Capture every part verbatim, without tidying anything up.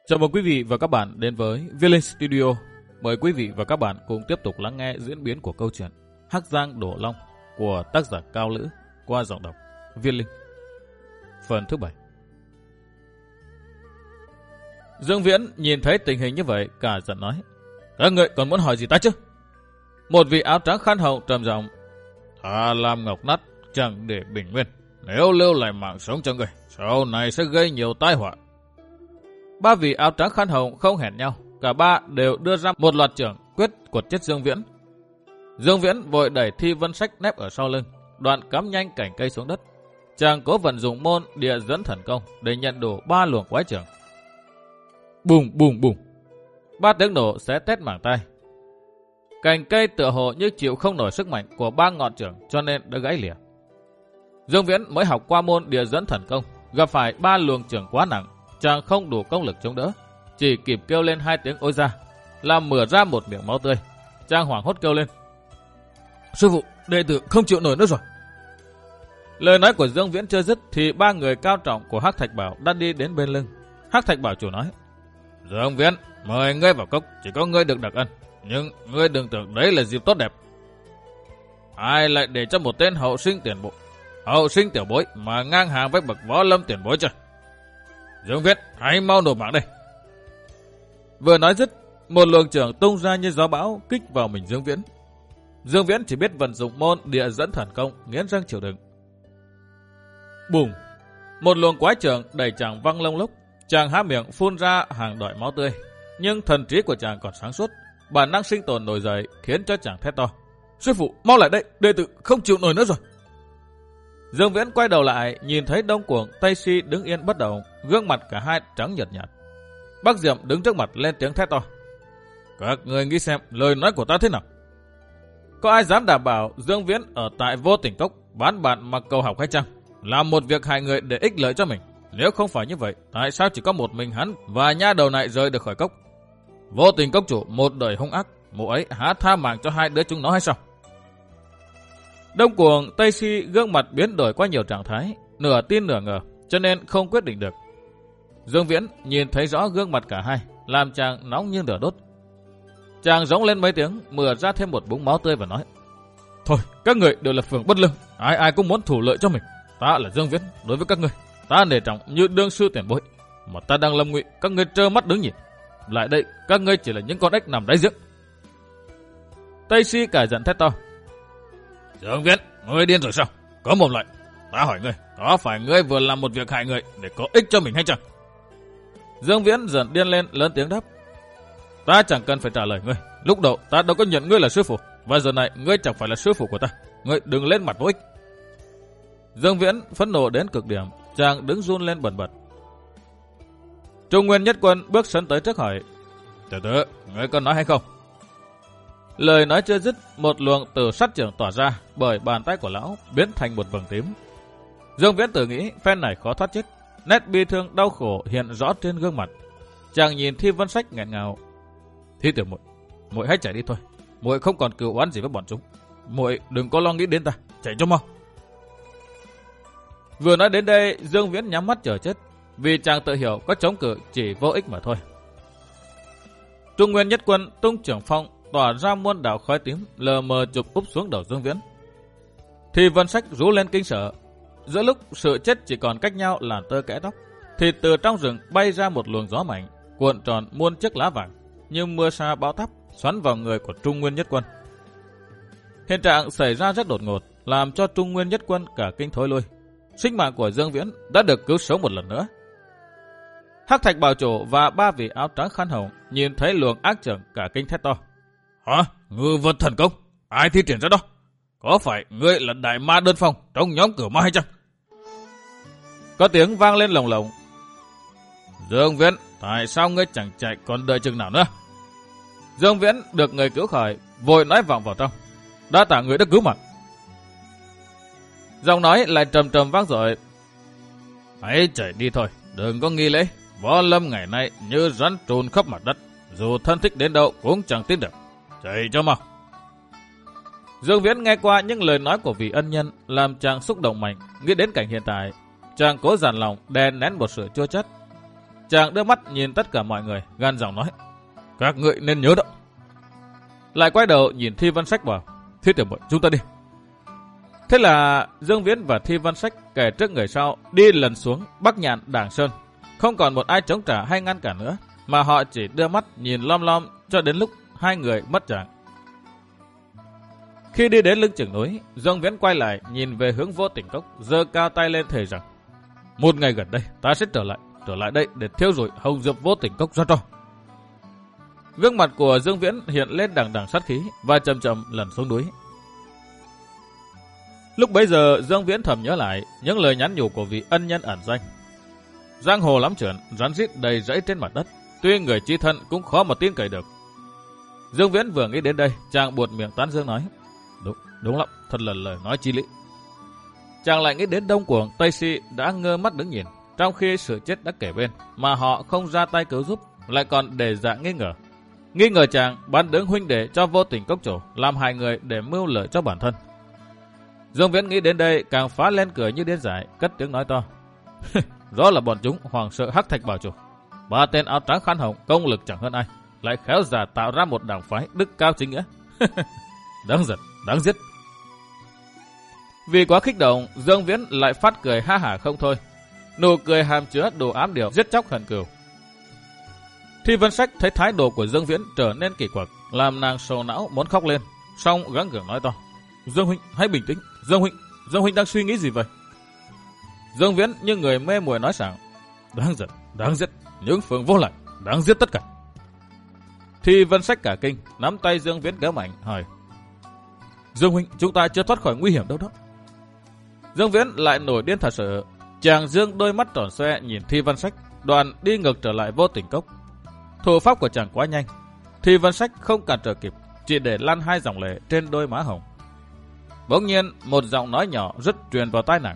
Chào mừng quý vị và các bạn đến với Viết Linh Studio. Mời quý vị và các bạn cùng tiếp tục lắng nghe diễn biến của câu chuyện Hắc Giang Đổ Long của tác giả Cao Lữ qua giọng đọc Viết Linh. Phần thứ bảy. Dương Viễn nhìn thấy tình hình như vậy, cả giận nói: "Các người còn muốn hỏi gì ta chứ?" Một vị áo trắng khăn hồng trầm giọng: "Thà làm ngọc nát chẳng để bình nguyên, nếu lưu lại mạng sống cho người, sau này sẽ gây nhiều tai họa." Ba vị áo trắng khăn hồng không hẹn nhau, cả ba đều đưa ra một loạt chưởng quyết quật chết Dương Viễn. Dương Viễn vội đẩy Thi Vân Sách nép ở sau lưng, đoạn cắm nhanh cành cây xuống đất. Chàng cố vận dụng môn địa dẫn thần công để nhận đủ ba luồng quái chưởng. Bùng bùng bùng, ba tiếng nổ xé tét màng tai. Cành cây tựa hồ như chịu không nổi sức mạnh của ba ngọn chưởng cho nên đã gãy lìa. Dương Viễn mới học qua môn địa dẫn thần công, gặp phải ba luồng chưởng quá nặng, chàng không đủ công lực chống đỡ, chỉ kịp kêu lên hai tiếng ôi ra, làm mửa ra một miệng máu tươi. Chàng hoảng hốt kêu lên: "Sư phụ, đệ tử không chịu nổi nữa rồi." Lời nói của Dương Viễn chưa dứt thì ba người cao trọng của Hắc Thạch Bảo đã đi đến bên lưng. Hắc Thạch Bảo chủ nói: "Dương Viễn, mời ngươi vào cốc, chỉ có ngươi được đặc ân, nhưng ngươi đừng tưởng đấy là dịp tốt đẹp. Ai lại để cho một tên hậu sinh tiền bộ, hậu sinh tiểu bối mà ngang hàng với bậc võ lâm tiền bối chưa? Dương Viễn, hãy mau nộp mạng đây." Vừa nói dứt, một luồng chưởng tung ra như gió bão kích vào mình Dương Viễn. Dương Viễn chỉ biết vận dụng môn địa dẫn thần công, nghiến răng chịu đựng. Bùng, một luồng quái chưởng đẩy chàng văng lông lốc. Chàng há miệng phun ra hàng đọi máu tươi, nhưng thần trí của chàng còn sáng suốt, bản năng sinh tồn nổi dậy khiến cho chàng thét to: "Sư phụ, mau lại đây, đệ tử không chịu nổi nữa rồi." Dương Viễn quay đầu lại, nhìn thấy Đông Cuồng, Tây Si đứng yên bất động, gương mặt cả hai trắng nhợt nhạt. Bắc Diệm đứng trước mặt lên tiếng thét to: "Các người nghĩ xem lời nói của ta thế nào? Có ai dám đảm bảo Dương Viễn ở tại Vô Tình Cốc bán bạn mặc cầu học hay chăng? Làm một việc hại người để ích lợi cho mình. Nếu không phải như vậy, tại sao chỉ có một mình hắn và nha đầu này rời được khỏi cốc? Vô Tình Cốc chủ một đời hung ác, mụ ấy há tha mạng cho hai đứa chúng nó hay sao?" Đông Cuồng, Tây Si gương mặt biến đổi qua nhiều trạng thái, nửa tin nửa ngờ, cho nên không quyết định được. Dương Viễn nhìn thấy rõ gương mặt cả hai, làm chàng nóng như lửa đốt. Chàng giống lên mấy tiếng, mửa ra thêm một búng máu tươi và nói: "Thôi, các người đều là phường bất lương, ai ai cũng muốn thủ lợi cho mình. Ta là Dương Viễn, đối với các người, ta nể trọng như đương sư tiền bối, mà ta đang lâm ngụy, các người trơ mắt đứng nhìn. Lại đây, các ngươi chỉ là những con ếch nằm đáy giếng." Tây Si cải giận thét to: "Dương Viễn, ngươi điên rồi sao? Có mồm lại. Ta hỏi ngươi, có phải ngươi vừa làm một việc hại người để có ích cho mình hay chẳng?" Dương Viễn dần điên lên, lớn tiếng đáp: "Ta chẳng cần phải trả lời ngươi. Lúc đầu ta đâu có nhận ngươi là sư phụ, và giờ này ngươi chẳng phải là sư phụ của ta. Ngươi đừng lên mặt vô ích." Dương Viễn phẫn nộ đến cực điểm, chàng đứng run lên bần bật. Trung Nguyên Nhất Quân bước sấn tới trước hỏi: "Tiểu tử, ngươi có nói hay không?" Lời nói chưa dứt, một luồng từ sát trưởng tỏa ra bởi bàn tay của lão biến thành một vầng tím. Dương Viễn tự nghĩ phen này khó thoát chết, nét bi thương đau khổ hiện rõ trên gương mặt. Chàng nhìn Thi Vân Sách nghẹn ngào: "Thi tiểu muội, muội hãy chạy đi thôi. Muội không còn cừu oán gì với bọn chúng. Muội đừng có lo nghĩ đến ta, chạy cho mau." Vừa nói đến đây, Dương Viễn nhắm mắt chờ chết, vì chàng tự hiểu có chống cự chỉ vô ích mà thôi. Trung Nguyên Nhất Quân tung trưởng phong, tỏa ra muôn đạo khói tím lờ mờ chụp úp xuống đầu Dương Viễn. Thì Vân Sách rú lên kinh sợ. Giữa lúc sự chết chỉ còn cách nhau làn tơ kẽ tóc, thì từ trong rừng bay ra một luồng gió mạnh, cuộn tròn muôn chiếc lá vàng như mưa sa bão táp xoắn vào người của Trung Nguyên Nhất Quân. Hiện trạng xảy ra rất đột ngột, làm cho Trung Nguyên Nhất Quân cả kinh thối lui. Sinh mạng của Dương Viễn đã được cứu sống một lần nữa. Hắc Thạch Bảo chủ và ba vị áo trắng khăn hồng nhìn thấy luồng ác trưởng cả kinh thét to: "Hả? Ngư vật thần công? Ai thi triển ra đó? Có phải ngươi là đại ma đơn phong trong nhóm Cửu Ma hay chăng?" Có tiếng vang lên lồng lộng: "Dương Viễn, tại sao ngươi chẳng chạy còn đợi chừng nào nữa?" Dương Viễn được người cứu khỏi, vội nói vọng vào trong: "Đa tạ người đã cứu mạng." Giọng nói lại trầm trầm vang dội: "Hãy chạy đi thôi, đừng có nghi lễ. Võ lâm ngày nay như rắn trùn khắp mặt đất, dù thân thích đến đâu cũng chẳng tin được. Chạy cho mau." Dương Viễn nghe qua những lời nói của vị ân nhân, làm chàng xúc động mạnh, nghĩ đến cảnh hiện tại. Chàng cố dằn lòng đè nén một sự chua chát. chàng đưa mắt nhìn tất cả mọi người, gan giọng nói: các ngươi nên nhớ đó. Lại quay đầu nhìn Thi Văn Sách bảo: Thi tiểu muội, chúng ta đi. Thế là Dương Viễn và Thi Văn Sách kẻ trước người sau đi lần xuống Bắc Nhạn Đàng Sơn. Không còn một ai chống trả hay ngăn cản nữa, mà họ chỉ đưa mắt nhìn lom lom cho đến lúc hai người mất dạng. Khi đi đến lưng chừng núi, Dương Viễn quay lại nhìn về hướng Vô Tình Cốc, giơ cao tay lên thề rằng: một ngày gần đây ta sẽ trở lại, trở lại đây để thiêu rụi hầu diệp Vô Tình Cốc ra tro. Gương mặt của Dương Viễn hiện lên đằng đằng sát khí và chậm chậm lần xuống núi. Lúc bấy giờ Dương Viễn thầm nhớ lại những lời nhắn nhủ của vị ân nhân ẩn danh. Giang hồ lắm chuyện, rắn rít đầy rẫy trên mặt đất, tuy người chí thân cũng khó mà tin cậy được. Dương Viễn vừa nghĩ đến đây, chàng buột miệng tán dương nói: Đúng, đúng lắm, thật là lời nói chí lý. Chàng lại nghĩ đến Đông Cuồng, Tây Si đã ngơ mắt đứng nhìn, trong khi sự chết đã kể bên, mà họ không ra tay cứu giúp, lại còn để dạ nghi ngờ. Nghi ngờ chàng bán đứng huynh đệ cho Vô Tình Cốc chủ, làm hại người để mưu lợi cho bản thân. Dương Viễn nghĩ đến đây càng phá lên cười như điên dại, cất tiếng nói to: Rõ là bọn chúng hoàng sợ Hắc Thạch bảo chủ. Ba tên áo trắng khăn hồng công lực chẳng hơn ai, lại khéo giả tạo ra một đảng phái đức cao chính nghĩa. Đáng giận, đáng giết. Vì quá kích động, Dương Viễn lại phát cười ha hả không thôi. Nụ cười hàm chứa đủ ám điều giết chóc hận cừu. Thi Văn Sách thấy thái độ của Dương Viễn trở nên kỳ quặc, làm nàng sầu não muốn khóc lên, song gắng gượng nói to: Dương huynh, hãy bình tĩnh. Dương huynh, Dương huynh đang suy nghĩ gì vậy? Dương Viễn như người mê muội nói sảng: Đáng giận, đáng giết, những phường vô lại, đáng giết tất cả. Thi Văn Sách cả kinh, nắm tay Dương Viễn kéo mạnh, hỏi: Dương huynh, chúng ta chưa thoát khỏi nguy hiểm đâu đó. Dương Viễn lại nổi điên thật sự, chàng dương đôi mắt tròn xoe nhìn Thi Văn Sách, đoàn đi ngược trở lại Vô Tình Cốc. Thủ pháp của chàng quá nhanh, Thi Văn Sách không cản trở kịp, chỉ để lăn hai dòng lệ trên đôi má hồng. Bỗng nhiên một giọng nói nhỏ rất truyền vào tai nàng: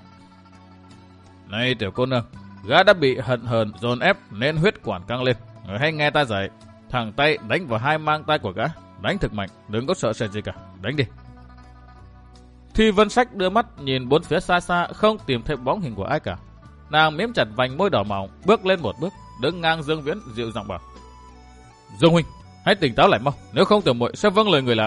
Này tiểu cô nương, gã đã bị hận hờn dồn ép nên huyết quản căng lên, người hãy nghe ta dạy, thẳng tay đánh vào hai mang tay của gã, đánh thực mạnh, đừng có sợ sệt gì cả, đánh đi. Thi Văn Sách đưa mắt nhìn bốn phía xa xa, không tìm thấy bóng hình của ai cả. Nàng miếm chặt vành môi đỏ mỏng, bước lên một bước, đứng ngang Dương Viễn, dịu giọng bảo: Dương huynh, hãy tỉnh táo lại mau, nếu không tiểu muội sẽ vâng lời người lạ.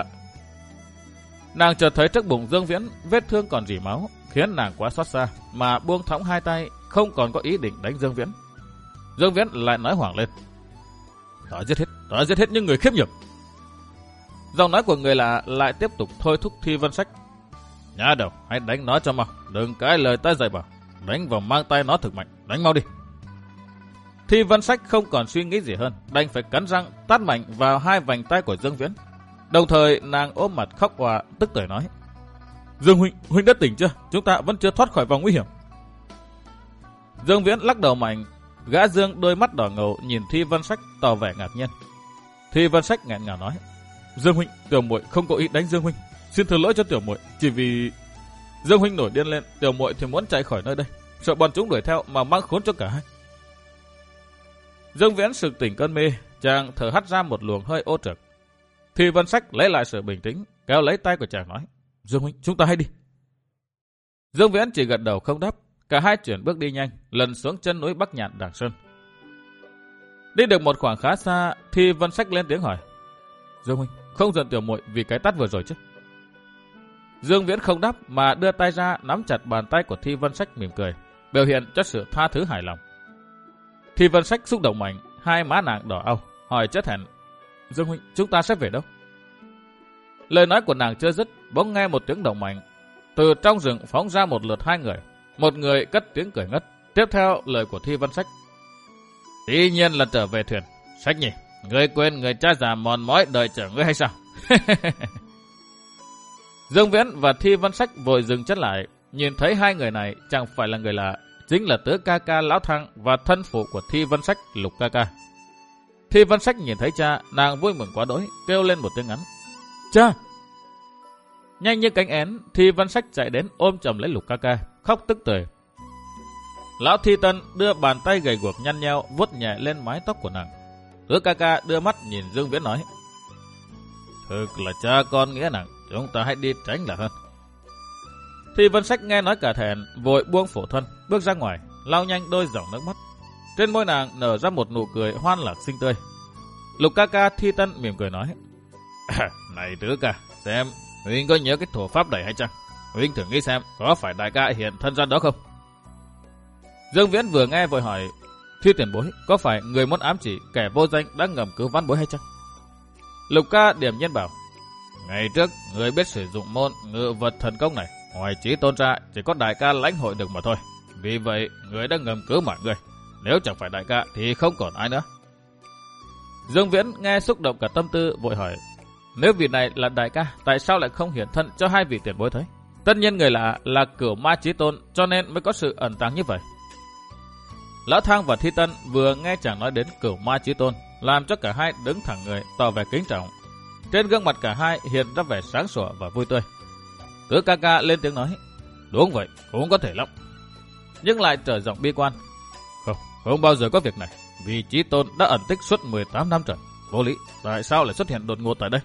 Nàng chợt thấy trước bụng Dương Viễn vết thương còn rỉ máu, khiến nàng quá xót xa, mà buông thõng hai tay, không còn có ý định đánh Dương Viễn. Dương Viễn lại nói hoảng lên: Ta giết hết, ta giết hết những người khiếp nhược. Giọng nói của người lạ lại tiếp tục thôi thúc Thi Văn Sách: Nhá đầu, hãy đánh nó cho mau, đừng cái lời ta dạy bảo, đánh vào mang tay nó thực mạnh, đánh mau đi. Thi Văn Sách không còn suy nghĩ gì hơn, đành phải cắn răng tát mạnh vào hai vành tay của Dương Viễn. Đồng thời nàng ôm mặt khóc òa, tức tưởi nói: Dương huynh, huynh đã tỉnh chưa? Chúng ta vẫn chưa thoát khỏi vòng nguy hiểm. Dương Viễn lắc đầu mạnh, gã dương đôi mắt đỏ ngầu nhìn Thi Văn Sách tỏ vẻ ngạc nhiên. Thi Văn Sách nghẹn ngào nói: Dương huynh, tiểu muội không có ý đánh Dương huynh, xin thứ lỗi cho tiểu muội, chỉ vì Dương huynh nổi điên lên, tiểu muội thì muốn chạy khỏi nơi đây, sợ bọn chúng đuổi theo mà mang khốn cho cả hai. Dương Viễn sực tỉnh cơn mê, chàng thở hắt ra một luồng hơi ô trược. Thi Văn Sách lấy lại sự bình tĩnh, kéo lấy tay của chàng nói: Dương huynh, chúng ta hãy đi. Dương Viễn chỉ gật đầu không đáp, cả hai chuyển bước đi nhanh, lần xuống chân núi Bắc Nhạn Đàng Sơn. Đi được một khoảng khá xa, Thi Văn Sách lên tiếng hỏi: Dương huynh, không giận tiểu muội vì cái tát vừa rồi chứ? Dương Viễn không đáp mà đưa tay ra nắm chặt bàn tay của Thi Văn Sách mỉm cười, biểu hiện cho sự tha thứ hài lòng. Thi Văn Sách xúc động mạnh, hai má nàng đỏ au, hỏi chất hẳn: Dương huynh, chúng ta sẽ về đâu? Lời nói của nàng chưa dứt, bỗng nghe một tiếng động mạnh. Từ trong rừng phóng ra một lượt hai người, một người cất tiếng cười ngất. Tiếp theo lời của Thi Văn Sách: Dĩ nhiên là trở về thuyền. Sách nhỉ, ngươi quên người cha già mòn mói đợi chờ ngươi hay sao? Dương Viễn và Thi Văn Sách vội dừng chân lại, nhìn thấy hai người này chẳng phải là người lạ, chính là Tứ ca ca Lão Thăng và thân phụ của Thi Văn Sách, Lục ca ca. Thi Văn Sách nhìn thấy cha, nàng vui mừng quá đỗi, kêu lên một tiếng ngắn: Cha! Nhanh như cánh én, Thi Văn Sách chạy đến ôm chầm lấy Lục ca ca, khóc tức tưởi. Lão Thi Tân đưa bàn tay gầy guộc nhăn nheo vuốt nhẹ lên mái tóc của nàng. Tứ ca ca đưa mắt nhìn Dương Viễn nói: Thực là cha con nghĩa nặng, chúng ta hãy đi tránh là hơn. Thi Văn Sách nghe nói cả thẹn, vội buông phổ thân, bước ra ngoài, lau nhanh đôi dòng nước mắt. Trên môi nàng nở ra một nụ cười hoan lạc xinh tươi. Lục ca ca Thi Tân mỉm cười nói: Này tứ ca, xem huynh có nhớ cái thủ pháp này hay chăng? Huynh thử nghĩ xem có phải đại ca hiện thân ra đó không? Dương Viễn vừa nghe vội hỏi: Thi tiền bối, có phải người muốn ám chỉ kẻ vô danh đã ngầm cứu Văn Bối hay chăng? Lục ca điềm nhiên bảo: Ngày trước người biết sử dụng môn ngự vật thần công này, ngoài Chí Tôn ra chỉ có đại ca lãnh hội được mà thôi. Vì vậy người đã ngầm cứu mọi người. Nếu chẳng phải đại ca thì không còn ai nữa. Dương Viễn nghe xúc động cả tâm tư vội hỏi: Nếu vị này là đại ca, tại sao lại không hiển thân cho hai vị tiền bối thấy? Tất nhiên người lạ là Cửu Ma Chí Tôn, cho nên mới có sự ẩn tàng như vậy. Lão Thang và Thi Tân vừa nghe chàng nói đến Cửu Ma Chí Tôn, làm cho cả hai đứng thẳng người, tỏ vẻ kính trọng. Trên gương mặt cả hai hiện ra vẻ sáng sủa và vui tươi. Tứ ca ca lên tiếng nói: Đúng vậy, cũng có thể lắm. Nhưng lại trở giọng bi quan: Không, không bao giờ có việc này. Vì Chí Tôn đã ẩn tích suốt mười tám năm trời. Vô lý, tại sao lại xuất hiện đột ngột tại đây?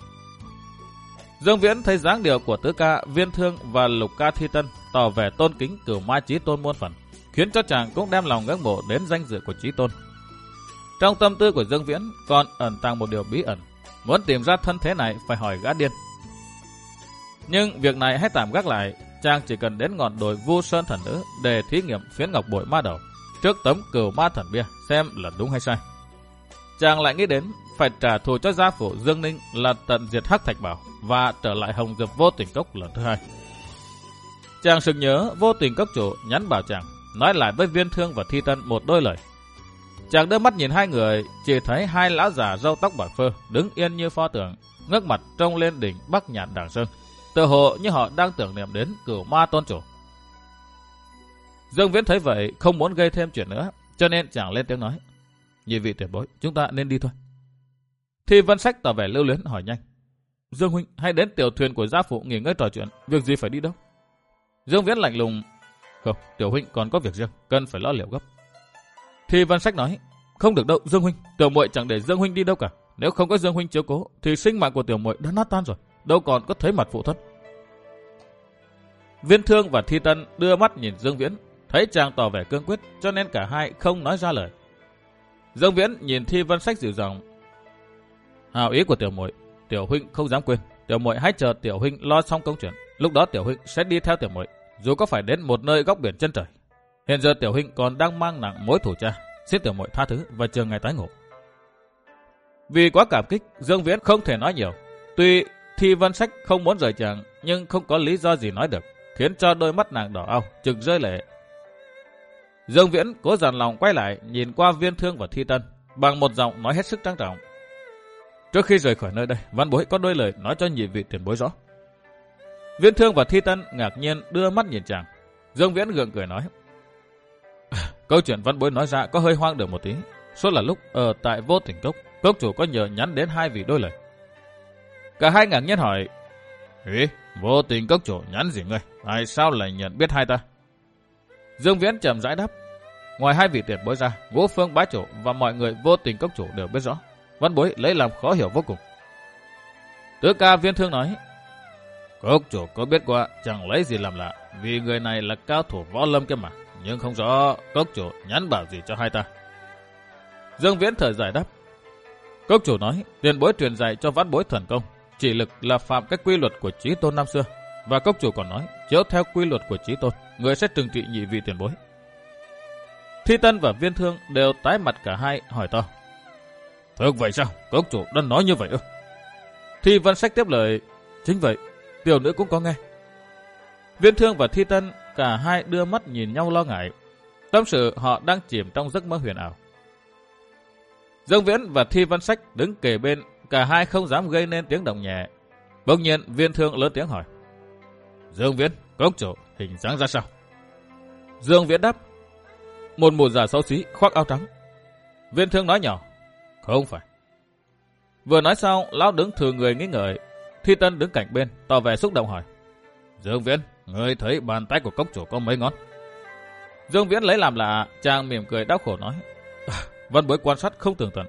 Dương Viễn thấy dáng điệu của tứ ca Viên Thương và lục ca Thi Tân tỏ vẻ tôn kính Cửu Ma Chí Tôn muôn phần, khiến cho chàng cũng đem lòng ngưỡng mộ đến danh dự của Chí Tôn. Trong tâm tư của Dương Viễn còn ẩn tàng một điều bí ẩn, muốn tìm ra thân thế này phải hỏi gã điên. Nhưng việc này hãy tạm gác lại, chàng chỉ cần đến ngọn đồi Vu Sơn Thần Nữ để thí nghiệm phiến ngọc bội ma đầu trước tấm Cửu Ma Thần Bia xem là đúng hay sai. Chàng lại nghĩ đến phải trả thù cho gia phụ Dương Ninh là tận diệt Hắc Thạch Bảo và trở lại Hồng Diệp Vô Tình Cốc lần thứ hai. Chàng sực nhớ Vô Tình Cốc chủ nhắn bảo chàng nói lại với Viên Thương và Thi Tân một đôi lời. Chàng đưa mắt nhìn hai người, chỉ thấy hai lão già râu tóc bạc phơ đứng yên như pho tượng, ngước mặt trông lên đỉnh Bắc Nhạn Đàng Sơn, tựa hồ như họ đang tưởng niệm đến Cửu Ma Tôn chủ. Dương Viễn thấy vậy không muốn gây thêm chuyện nữa, cho nên chàng lên tiếng nói: Nhị vị tiền bối, chúng ta nên đi thôi. Thi Vân Sách tỏ vẻ lưu luyến hỏi nhanh: Dương huynh, hãy đến tiểu thuyền của gia phụ nghỉ ngơi trò chuyện, việc gì phải đi đâu? Dương Viễn lạnh lùng: Không, tiểu huynh còn có việc riêng, cần phải lo liệu gấp. Thi Vân Sách nói: Không được đâu Dương huynh, tiểu muội chẳng để Dương huynh đi đâu cả. Nếu không có Dương huynh chiếu cố thì sinh mạng của tiểu muội đã nát tan rồi, đâu còn có thấy mặt phụ thân. Viên Thương và Thi Tân đưa mắt nhìn Dương Viễn, thấy chàng tỏ vẻ cương quyết, cho nên cả hai không nói ra lời. Dương Viễn nhìn Thi Vân Sách dịu dàng: Hào ý của tiểu muội, tiểu huynh không dám quên. Tiểu muội hãy chờ tiểu huynh lo xong công chuyện, lúc đó tiểu huynh sẽ đi theo tiểu muội, dù có phải đến một nơi góc biển chân trời. Hiện giờ tiểu huynh còn đang mang nặng mối thù cha, xin tiểu muội tha thứ và chờ ngày tái ngộ. Vì quá cảm kích, Dương Viễn không thể nói nhiều. Tuy Thi Vân Sách không muốn rời chàng, nhưng không có lý do gì nói được, khiến cho đôi mắt nàng đỏ ao, trực rơi lệ. Dương Viễn cố dằn lòng quay lại nhìn qua Viên Thương và Thi Tân, bằng một giọng nói hết sức trang trọng: Trước khi rời khỏi nơi đây, Văn Bối có đôi lời nói cho nhị vị tiền bối rõ. Viên Thương và Thi Tân ngạc nhiên đưa mắt nhìn chàng. Dương Viễn gượng cười nói: Câu chuyện Văn Bối nói ra có hơi hoang đường một tí. Số là lúc ở tại Vô Tình Cốc, cốc chủ có nhờ nhắn đến hai vị đôi lời. Cả hai ngạc nhiên hỏi: Ý, Vô Tình Cốc chủ nhắn gì ngươi? Tại sao lại nhận biết hai ta? Dương Viễn trầm rãi đáp: Ngoài hai vị tiền bối ra, Ngũ Phương bá chủ và mọi người Vô Tình Cốc chủ đều biết rõ. Văn Bối lấy làm khó hiểu vô cùng. Tứ ca Viên Thương nói: Cốc chủ có biết qua, chẳng lấy gì làm lạ, vì người này là cao thủ võ lâm kia mà. Nhưng không rõ cốc chủ nhắn bảo gì cho hai ta. Dương Viễn thở dài đáp: Cốc chủ nói tiền bối truyền dạy cho Văn Bối thần công, chỉ lực là phạm các quy luật của Chí Tôn năm xưa. Và cốc chủ còn nói chiếu theo quy luật của Chí Tôn, người sẽ trừng trị nhị vị tiền bối. Thi Tân và Viên Thương đều tái mặt cả hai, hỏi to: Thực vậy sao? Cốc chủ đã nói như vậy ư? Thi Vân Sách tiếp lời: Chính vậy, tiểu nữ cũng có nghe. Viên Thương và Thi Tân cả hai đưa mắt nhìn nhau lo ngại. Tâm sự họ đang chìm trong giấc mơ huyền ảo. Dương Viễn và Thi Vân Sách đứng kề bên, cả hai không dám gây nên tiếng động nhẹ. Bỗng nhiên Viên Thương lớn tiếng hỏi: Dương Viễn, cốc chủ hình dáng ra sao? Dương Viễn đáp: Một mụ già xấu xí khoác áo trắng. Viên Thương nói nhỏ: Không phải. Vừa nói xong, lão đứng thừa người nghĩ ngợi. Thi Tân đứng cạnh bên, tỏ vẻ xúc động hỏi: Dương Viễn, ngươi thấy bàn tay của cốc chủ có mấy ngón? Dương Viễn lấy làm lạ, chàng mỉm cười đau khổ nói: Văn Bối quan sát không tường tận.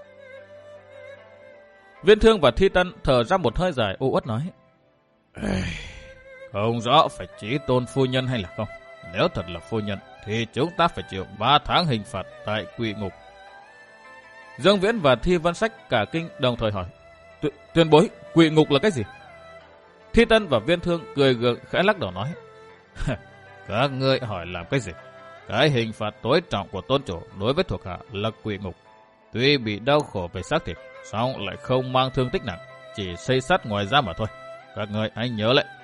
Viên Thương và Thi Tân thở ra một hơi dài u uất nói: Không rõ phải Chí Tôn phu nhân hay là không. Nếu thật là phu nhân thì chúng ta phải chịu ba tháng hình phạt tại Quỷ Ngục. Dương Viễn và Thi Vân Sách cả kinh đồng thời hỏi: Tu, Tuyên bối, Quỷ Ngục là cái gì? Thi Tân và Viên Thương cười gượng khẽ lắc đầu nói: Các ngươi hỏi làm cái gì? Cái hình phạt tối trọng của tôn chủ đối với thuộc hạ là Quỷ Ngục. Tuy bị đau khổ về xác thịt, song lại không mang thương tích nặng, chỉ xây sắt ngoài da mà thôi. Các ngươi hãy nhớ lại.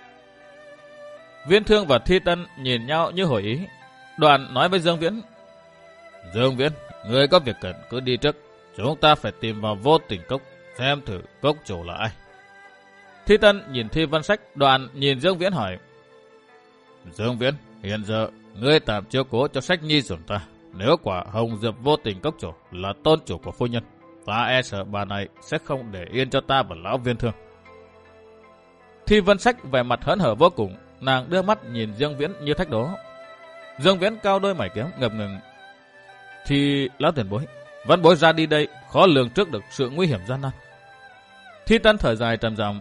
Viên Thương và Thi Tân nhìn nhau như hồi ý. Đoàn nói với Dương Viễn: Dương Viễn, ngươi có việc cần cứ đi trước. Chúng ta phải tìm vào Vô Tình Cốc, xem thử cốc chủ là ai. Thi Tân nhìn Thi Vân Sách, Đoàn nhìn Dương Viễn hỏi: Dương Viễn, hiện giờ ngươi tạm chiếu cố cho Sách Nhi dùm ta. Nếu quả Hồng Diệp Vô Tình Cốc chủ là tôn chủ của phu nhân, ta e sợ bà này sẽ không để yên cho ta và lão Viên Thương. Thi Vân Sách vẻ mặt hớn hở vô cùng, nàng đưa mắt nhìn Dương Viễn như thách đố. Dương Viễn cao đôi mày kiếm ngập ngừng: Thì lão tiền bối, văn bối ra đi đây khó lường trước được sự nguy hiểm gian nan. Thi Tân thở dài trầm giọng: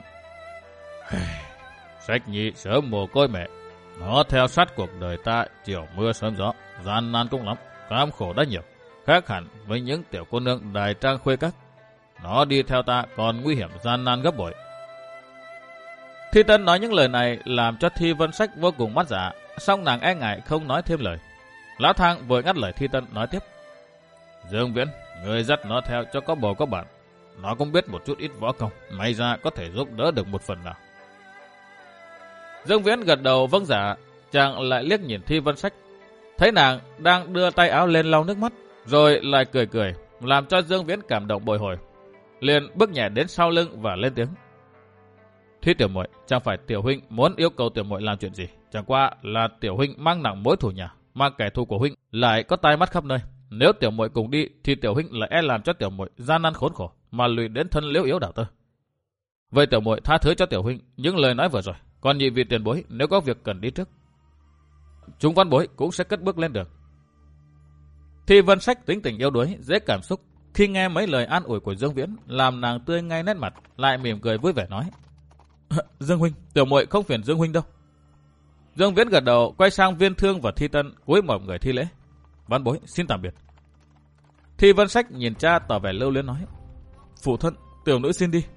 Sách Nhi sớm mồ côi mẹ, nó theo sát cuộc đời ta chiều mưa sớm gió, gian nan cũng lắm, cam khổ đã nhiều, khác hẳn với những tiểu cô nương đài trang khuê các. Nó đi theo ta còn nguy hiểm gian nan gấp bội. Thi Tân nói những lời này làm cho Thi Vân Sách vô cùng mắt dạ, song nàng e ngại không nói thêm lời. Lão Thang vội ngắt lời Thi Tân nói tiếp: Dương Viễn, người dắt nó theo cho có bầu có bạn. Nó cũng biết một chút ít võ công, may ra có thể giúp đỡ được một phần nào. Dương Viễn gật đầu vâng dạ, chàng lại liếc nhìn Thi Vân Sách, thấy nàng đang đưa tay áo lên lau nước mắt, rồi lại cười cười, làm cho Dương Viễn cảm động bồi hồi. Liền bước nhẹ đến sau lưng và lên tiếng: Thi tiểu muội, chẳng phải tiểu huynh muốn yêu cầu tiểu muội làm chuyện gì, chẳng qua là tiểu huynh mang nặng mối thù nhà, mà kẻ thù của huynh lại có tai mắt khắp nơi. Nếu tiểu muội cùng đi thì tiểu huynh lại e làm cho tiểu muội gian nan khốn khổ, mà lụy đến thân liễu yếu đạo tơ. Vậy tiểu muội tha thứ cho tiểu huynh những lời nói vừa rồi, còn nhị vị tiền bối nếu có việc cần đi trước, chúng văn bối cũng sẽ cất bước lên đường. Thi Vân Sách tính tình yếu đuối, dễ cảm xúc, khi nghe mấy lời an ủi của Dương Viễn, làm nàng tươi ngay nét mặt, lại mỉm cười vui vẻ nói: Dương huynh, tiểu muội không phiền Dương huynh đâu. Dương Viễn gật đầu, quay sang Viên Thương và Thi Tân cúi mỏm người thi lễ: Văn bối xin tạm biệt. Thi Vân Sách nhìn cha tỏ vẻ lưu luyến nói: Phụ thân, tiểu nữ xin đi.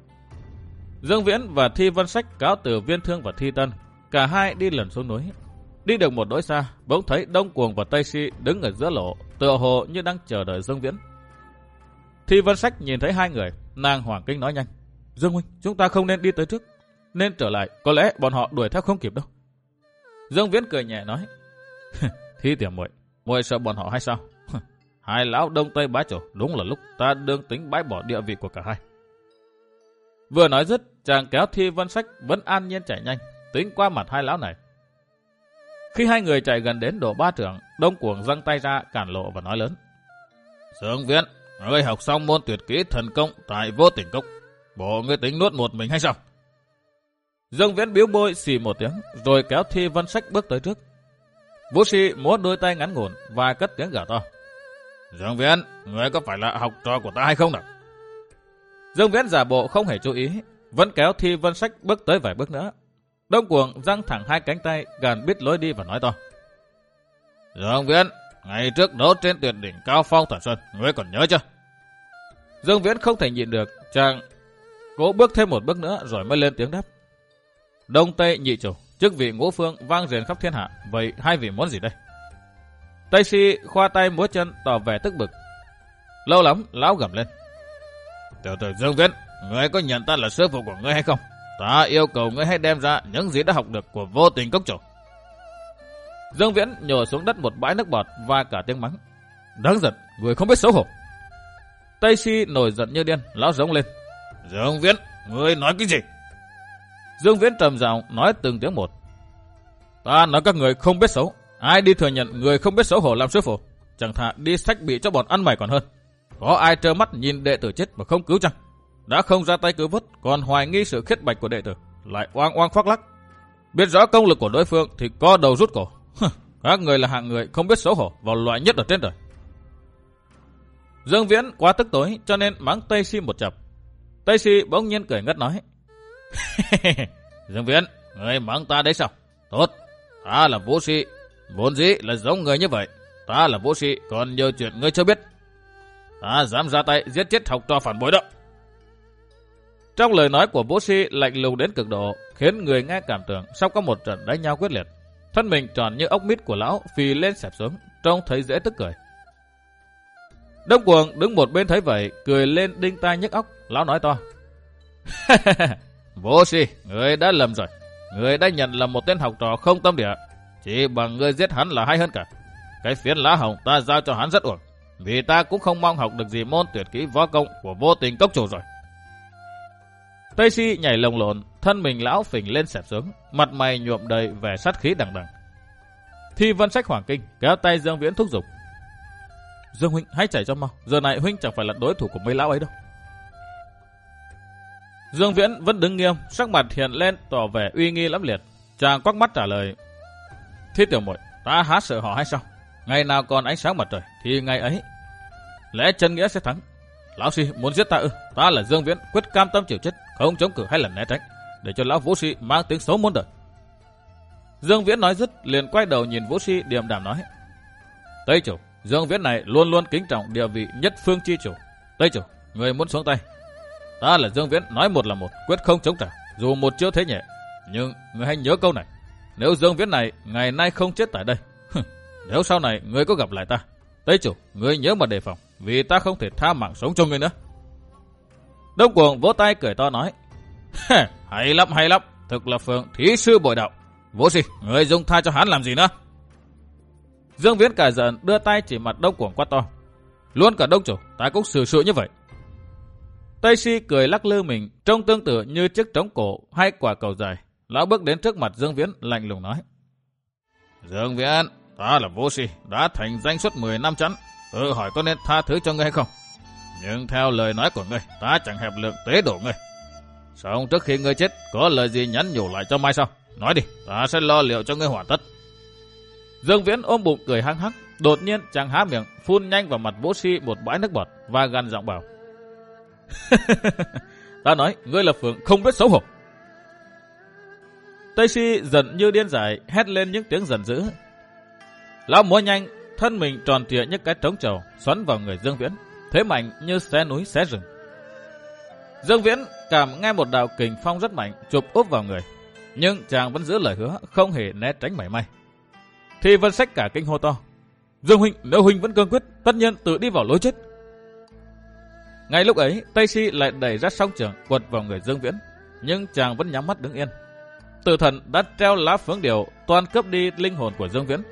Dương Viễn và Thi Vân Sách cáo từ Viên Thương và Thi Tân, cả hai đi lần xuống núi. Đi được một đỗi xa, bỗng thấy Đông Cuồng và Tây Si đứng ở giữa lộ, tựa hồ như đang chờ đợi Dương Viễn. Thi Vân Sách nhìn thấy hai người, nàng hoảng kinh nói nhanh: Dương huynh, chúng ta không nên đi tới trước, nên trở lại, có lẽ bọn họ đuổi theo không kịp đâu. Dương Viễn cười nhẹ nói: Thi tiểu muội, muội sợ bọn họ hay sao? Hai lão Đông Tây bá chủ, đúng là lúc ta đương tính bãi bỏ địa vị của cả hai. Vừa nói dứt, chàng kéo Thi Vân Sách vẫn an nhiên chạy nhanh, tính qua mặt hai lão này. Khi hai người chạy gần đến độ ba trượng, Đông Cuồng giăng tay ra cản lộ và nói lớn: Dương Viễn, ngươi học xong môn tuyệt kỹ thần công tại Vô Tình Cốc, bộ ngươi tính nuốt một mình hay sao? Dương Viễn biếu môi xì một tiếng, rồi kéo Thi Vân Sách bước tới trước. Vũ Sĩ múa đôi tay ngắn ngủn và cất tiếng gào to: Dương Viễn, ngươi có phải là học trò của ta hay không nào? Dương Viễn giả bộ không hề chú ý, vẫn kéo Thi Vân Sách bước tới vài bước nữa. Đông Cuồng giăng thẳng hai cánh tay, gàn biết lối đi và nói to: Dương Viễn, ngày trước đấu trên tuyệt đỉnh Cao Phong Thần Sơn, ngươi còn nhớ chưa? Dương Viễn không thể nhịn được, chàng cố bước thêm một bước nữa rồi mới lên tiếng đáp: Đông Tây nhị chủ, chức vị ngũ phương vang rền khắp thiên hạ, vậy hai vị muốn gì đây? Tây Si khoa tay múa chân tỏ vẻ tức bực. Lâu lắm, lão gầm lên: Tiểu tử Dương Viễn, ngươi có nhận ta là sư phụ của ngươi hay không? Ta yêu cầu ngươi hãy đem ra những gì đã học được của Vô Tình Cốc chủ. Dương Viễn nhổ xuống đất một bãi nước bọt và cả tiếng mắng: Đáng giận, người không biết xấu hổ. Tây Si nổi giận như điên, lão rống lên: Dương Viễn, ngươi nói cái gì? Dương Viễn trầm giọng nói từng tiếng một: Ta nói các người không biết xấu, ai đi thừa nhận người không biết xấu hổ làm sư phụ? Chẳng thà đi sách bị cho bọn ăn mày còn hơn. Có ai trơ mắt nhìn đệ tử chết mà không cứu chăng? Đã không ra tay cứu vớt, còn hoài nghi sự khiết bạch của đệ tử, lại oang oang khoác lác. Biết rõ công lực của đối phương thì co đầu rút cổ. Các người là hạng người không biết xấu hổ, vào loại nhất ở trên đời. Dương Viễn quá tức tối cho nên mắng Tây Si một chập. Tây Si bỗng nhiên cười ngất nói: Dương Viễn, người mắng ta đấy sao? Tốt, ta là Vũ Si, vốn dĩ là giống người như vậy. Ta là Vũ Sĩ, còn nhiều chuyện ngươi chưa biết. Ta dám ra tay giết chết học trò phản bội đó. Trong lời nói của Vũ Sĩ lạnh lùng đến cực độ, khiến người nghe cảm tưởng sắp có một trận đánh nhau quyết liệt. Thân mình tròn như ốc mít của lão phì lên xẹp xuống, trông thấy dễ tức cười. Đông Cuồng đứng một bên thấy vậy, cười lên đinh tai nhức óc. Lão nói to: Vũ Sĩ, người đã lầm rồi. Người đã nhận là một tên học trò không tâm địa. Chỉ bằng người giết hắn là hay hơn cả. Cái phiến lá hồng ta giao cho hắn rất uổng, vì ta cũng không mong học được gì môn tuyệt kỹ võ công của Vô Tình cốc chủ rồi. Tây Si nhảy lồng lộn, thân mình lão phình lên xẹp xuống, mặt mày nhuộm đầy vẻ sát khí đằng đằng. Thi Vân Sách hoảng kinh, kéo tay Dương Viễn thúc giục: Dương huynh hãy chạy cho mau, giờ này huynh chẳng phải là đối thủ của mấy lão ấy đâu. Dương Viễn vẫn đứng nghiêm, sắc mặt hiện lên tỏ vẻ uy nghi lẫm liệt. Chàng quắc mắt trả lời: Thiết tiểu muội, ta há sợ họ hay sao? Ngày nào còn ánh sáng mặt trời thì ngày ấy lẽ chân nghĩa sẽ thắng. Lão Si muốn giết ta ư? Ta là Dương Viễn, quyết cam tâm chịu chết, không chống cự hay là né tránh, để cho lão Vũ Si mang tiếng xấu muôn đời. Dương Viễn nói dứt, liền quay đầu nhìn Vũ Si điềm đạm nói: Tây chủ, Dương Viễn này luôn luôn kính trọng địa vị nhất phương chi chủ. Tây chủ, người muốn xuống tay. Ta là Dương Viễn, nói một là một, quyết không chống trả, dù một chiêu thế nhẹ. Nhưng người hãy nhớ câu này: nếu Dương Viễn này ngày nay không chết tại đây, nếu sau này người có gặp lại ta, Tây chủ, người nhớ mà đề phòng, vì ta không thể tha mạng sống cho người nữa. Đông Cuồng vỗ tay cười to nói: Hay lắm, hay lắm, thực là Phượng thí sư bội đạo. Vũ Si, người dùng tha cho hắn làm gì nữa? Dương Viễn cả giận đưa tay chỉ mặt Đông Cuồng quát to: Luôn cả Đông chủ, ta cũng xử sự như vậy. Tây Si cười lắc lư mình, trông tương tự như chiếc trống cổ hay quả cầu dài. Lão bước đến trước mặt Dương Viễn lạnh lùng nói: Dương Viễn, ta là Vũ Si, đã thành danh suốt mười năm chắn, tự hỏi có nên tha thứ cho ngươi hay không? Nhưng theo lời nói của ngươi, ta chẳng hẹp lượng tế độ ngươi. Xong trước khi ngươi chết, có lời gì nhắn nhủ lại cho mai sau? Nói đi, ta sẽ lo liệu cho ngươi hoàn tất. Dương Viễn ôm bụng cười hăng hắc, đột nhiên chàng há miệng, phun nhanh vào mặt Vũ Si một bãi nước bọt và gằn giọng bảo: Ta nói, ngươi là Phượng không biết xấu hổ. Tây Si giận như điên dại, hét lên những tiếng giận dữ. Lão múa nhanh, thân mình tròn trịa như cái trống trầu, xoắn vào người Dương Viễn, thế mạnh như xé núi xé rừng. Dương Viễn cảm nghe một đạo kình phong rất mạnh chụp úp vào người, nhưng chàng vẫn giữ lời hứa, không hề né tránh mảy may. Thì Vân Sách cả kinh hô to: Dương huynh, nếu huynh vẫn cương quyết, tất nhiên tự đi vào lối chết. Ngay lúc ấy, Tây Si lại đẩy ra song trường quật vào người Dương Viễn, nhưng chàng vẫn nhắm mắt đứng yên. Tử thần đã treo lá phướng điều, toàn cướp đi linh hồn của Dương Viễn.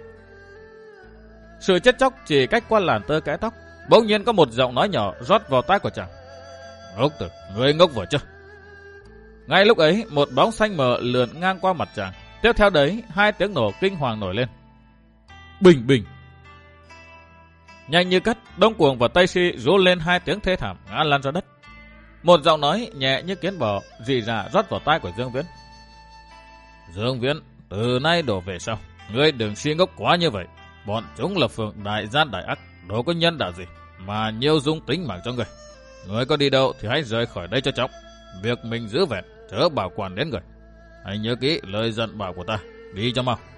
Sự chết chóc chỉ cách qua làn tơ kẽ tóc, bỗng nhiên có một giọng nói nhỏ rót vào tai của chàng: Ngốc tử, ngươi ngốc vừa chưa? Ngay lúc ấy, một bóng xanh mờ lượn ngang qua mặt chàng. Tiếp theo đấy, hai tiếng nổ kinh hoàng nổi lên. Bình bình. Nhanh như cắt, Đông Cuồng và Tây Si rú lên hai tiếng thê thảm ngã lăn ra đất. Một giọng nói nhẹ như kiến bò rì rả rót vào tai của Dương Viễn: Dương Viễn, từ nay đổ về sau, ngươi đừng suy ngốc quá như vậy. Bọn chúng là Phượng đại gian đại ác, đâu có nhân đạo gì mà nhiều dung tính mạng cho ngươi. Ngươi có đi đâu thì hãy rời khỏi đây cho chóng. Việc mình giữ vẹn, chớ bảo quản đến người. Hãy nhớ kỹ lời dặn bảo của ta, đi cho mau.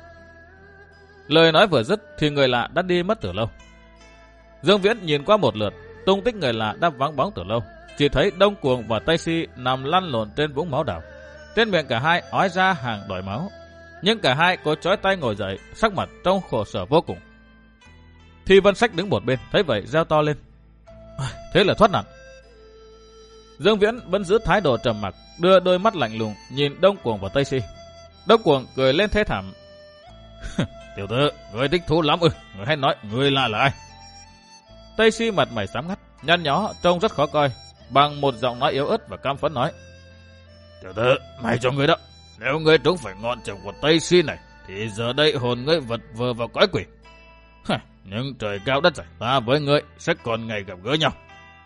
Lời nói vừa dứt thì người lạ đã đi mất từ lâu. Dương Viễn nhìn qua một lượt, tung tích người lạ đã vắng bóng từ lâu, chỉ thấy Đông Cuồng và Tây Si nằm lăn lộn trên vũng máu đào. Trên miệng cả hai ói ra hàng đòi máu, nhưng cả hai cố chói tay ngồi dậy, sắc mặt trông khổ sở vô cùng. Thì Vân Sách đứng một bên, thấy vậy reo to lên: Thế là thoát nạn. Dương Viễn vẫn giữ thái độ trầm mặc, đưa đôi mắt lạnh lùng nhìn Đông Cuồng và Tây Si. Đông Cuồng cười lên thê thảm: Tiểu tử, người thích thú lắm ư? Người hãy nói, người là là ai? Tây Si mặt mày xám ngắt, nhăn nhó, trông rất khó coi, bằng một giọng nói yếu ớt và cam phẫn nói: Tiểu tử, mày cho ngươi đó. Nếu ngươi trúng phải ngọn chồng của Tây Si này, thì giờ đây hồn ngươi vật vờ vào cõi quỷ. Nhưng trời cao đất rộng, ta với ngươi sẽ còn ngày gặp gỡ nhau.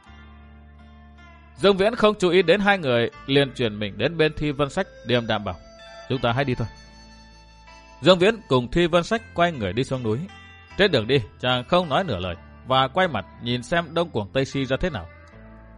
Dương Viễn không chú ý đến hai người, liền chuyển mình đến bên Thi Vân Sách, điềm đạm bảo: Chúng ta hãy đi thôi. Dương Viễn cùng Thi Vân Sách quay người đi xuống núi. Trên đường đi, chàng không nói nửa lời và quay mặt nhìn xem Đông Cuồng Tây Si ra thế nào.